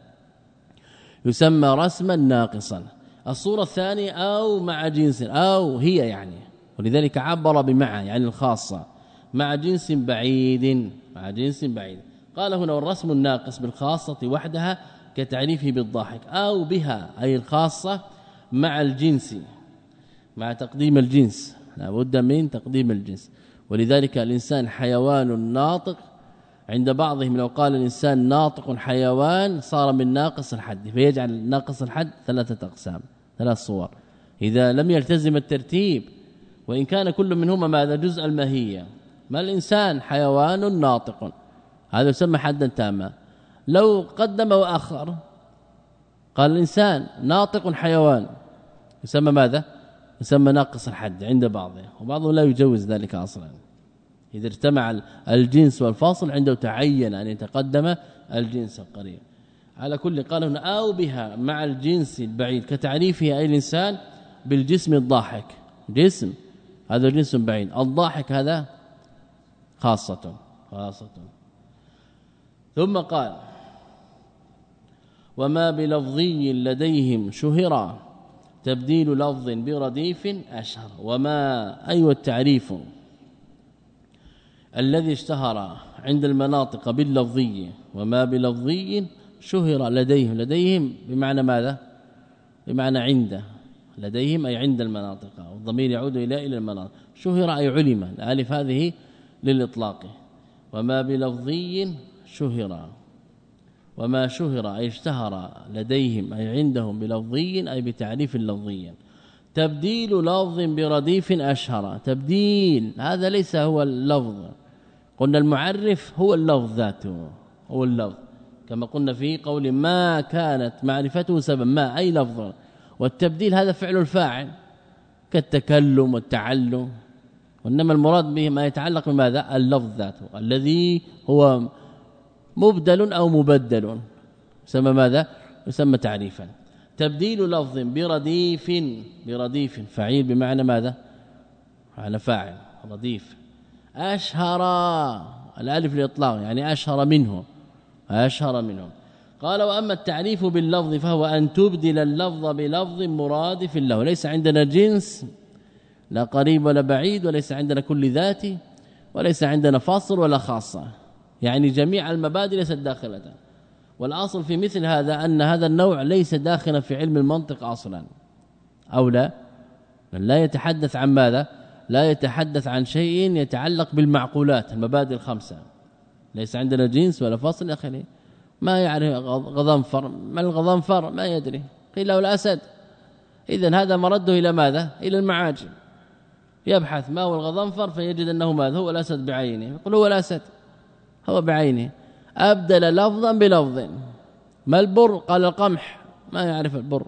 يسمى رسما ناقصا. الصورة الثانية أو مع جنس أو هي يعني، ولذلك عبر بمع يعني الخاصة مع جنس بعيد، قال هنا والرسم الناقص بالخاصة وحدها كتعريفه بالضاحك، أو بها أي الخاصة مع الجنس، مع تقديم الجنس، لا بد من تقديم الجنس. ولذلك الإنسان حيوان ناطق، عند بعضهم لو قال الإنسان ناطق حيوان صار من ناقص الحد، فيجعل ناقص الحد 3 أقسام، 3 صور إذا لم يلتزم الترتيب، وإن كان كل منهما ماذا؟ جزء الماهية. ما الإنسان؟ حيوان ناطق، هذا يسمى حدا تاما. لو قدم واخر قال الانسان ناطق حيوان يسمى ماذا؟ يسمى ناقص الحد عند بعضهم، وبعضهم لا يجوز ذلك اصلا. اذا اجتمع الجنس والفاصل عنده تعين ان يتقدم الجنس القريب. على كل قال هنا او بها مع الجنس البعيد كتعريفه اي الانسان بالجسم الضاحك، جسم هذا جنس بعيد، الضاحك هذا خاصة. ثم قال وما بلفظي لديهم شهرا تبديل لفظ برديف أشهر. وما أيوة التعريف الذي اشتهر عند المناطق باللفظي، وما بلفظي شهر لديهم بمعنى ماذا؟ بمعنى عند، لديهم أي عند المناطق، والضمير يعود إلى المناطق. شهر أي علم، الالف هذه للإطلاق. وما بلفظي شهر، وما شهر أي اشتهر لديهم أي عندهم بلفظي أي بتعريف لفظي. تبديل لفظ برديف أشهر، تبديل هذا ليس هو اللفظ، قلنا المعرف هو اللفظ ذاته، هو اللفظ كما قلنا في قول ما كانت معرفته سبب ما أي لفظ، والتبديل هذا فعل الفاعل كالتكلم والتعلم، وانما المراد به ما يتعلق بماذا؟ اللفظ ذاته الذي هو مبدل أو مبدل يسمى ماذا؟ يسمى تعريفا. تبديل لفظ برديف فعيل بمعنى ماذا؟ على فاعل رديف. أشهر الالف للاطلاق يعني أشهر منه. قال واما التعريف باللفظ فهو أن تبدل اللفظ بلفظ مرادف له، ليس عندنا جنس لا قريب ولا بعيد، وليس عندنا كل ذاتي، وليس عندنا فاصل ولا خاصة، يعني جميع المبادئ ليست داخلة. والاصل في مثل هذا أن هذا النوع ليس داخلا في علم المنطق اصلا، او لا يتحدث عن ماذا؟ لا يتحدث عن شيء يتعلق بالمعقولات المبادئ الخمسة، ليس عندنا جنس ولا فاصل اخره. ما يعرف غضنفر، ما الغضنفر؟ ما يدري، قيل له الاسد، اذا هذا مرده الى ماذا؟ الى المعاجم، يبحث ما هو الغضنفر فيجد انه ماذا؟ هو الاسد بعينه، يقول هو الاسد هو بعينه. ابدل لفظا بلفظ. ما البر؟ قال القمح، ما يعرف البر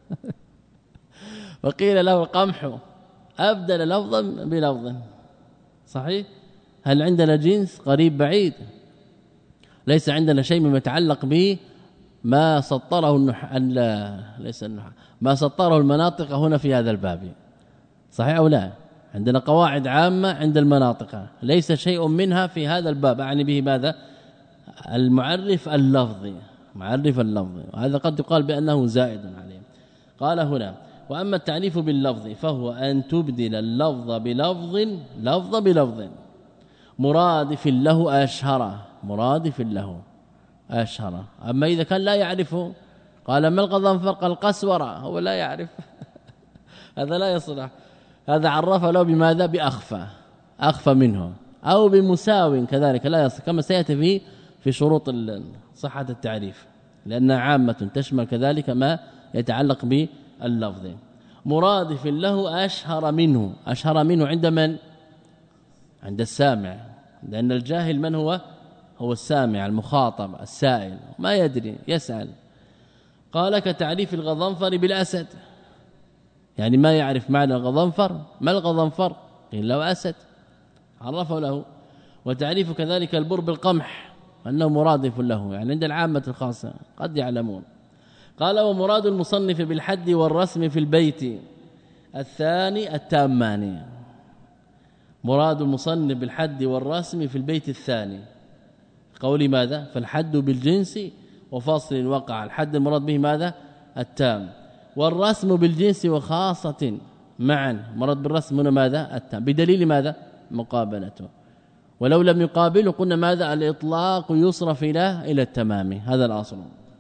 وقيل له القمح، ابدل لفظا بلفظ. صحيح؟ هل عندنا جنس قريب بعيد؟ ليس عندنا شيء مما يتعلق به ما سطره ليس ما سطره المناطق هنا في هذا الباب. صحيح او لا؟ عندنا قواعد عامة عند المناطق، ليس شيء منها في هذا الباب، أعني به ماذا؟ المعرف اللفظي، معرف اللفظ، وهذا قد يقال بأنه زائد عليه. قال هنا وأما التعريف باللفظ فهو أن تبدل اللفظ بلفظ مرادف له أشهر. أما إذا كان لا يعرفه قال ما الغضنفر؟ قال القسورة، هو لا يعرف هذا لا يصلح. هذا عرف له بماذا؟ بأخفى منه، أو بمساو كذلك لا يصلح، كما سيأتي في شروط صحة التعريف، لأنها عامة تشمل كذلك ما يتعلق باللفظ. مرادف له أشهر منه عند من؟ عند السامع، لأن الجاهل من هو السامع المخاطب السائل، ما يدري يسأل. قال كتعريف الغضنفر بالأسد، يعني ما يعرف معنى الغضنفر، ما الغضنفر؟ قيل له أسد، عرفه له. وتعريف كذلك البر بالقمح أنه مرادف له، يعني عند العامة الخاصة قد يعلمون. قال ومراد المصنف بالحد والرسم في البيت الثاني التامان. مراد المصنف بالحد والرسم في البيت الثاني قولي ماذا؟ فالحد بالجنس وفاصل وقع، الحد المراد به ماذا؟ التام، والرسم بالجنس وخاصة معا، مراد بالرسم هنا ماذا؟ التام، بدليل ماذا؟ مقابلته. ولو لم يقابله قلنا ماذا؟ الإطلاق يصرف إلى التمام، هذا الأصل.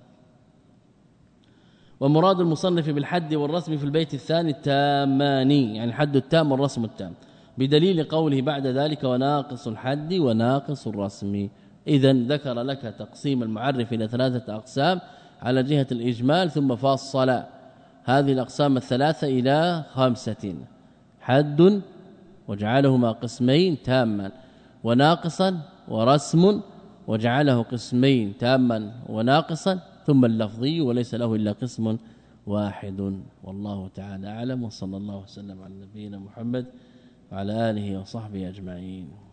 ومراد المصنف بالحد والرسم في البيت الثاني التامان، يعني الحد التام والرسم التام، بدليل قوله بعد ذلك وناقص الحد وناقص الرسم. إذن ذكر لك تقسيم المعرف إلى 3 أقسام على جهة الإجمال، ثم فصل هذه الأقسام الثلاثة إلى 5: حد وجعلهما قسمين تاما، وناقصا ورسم وجعله قسمين تاما وناقصا ثم اللفظي وليس له إلا قسم واحد. والله تعالى أعلم، وصلى الله وسلم على نبينا محمد وعلى آله وصحبه أجمعين.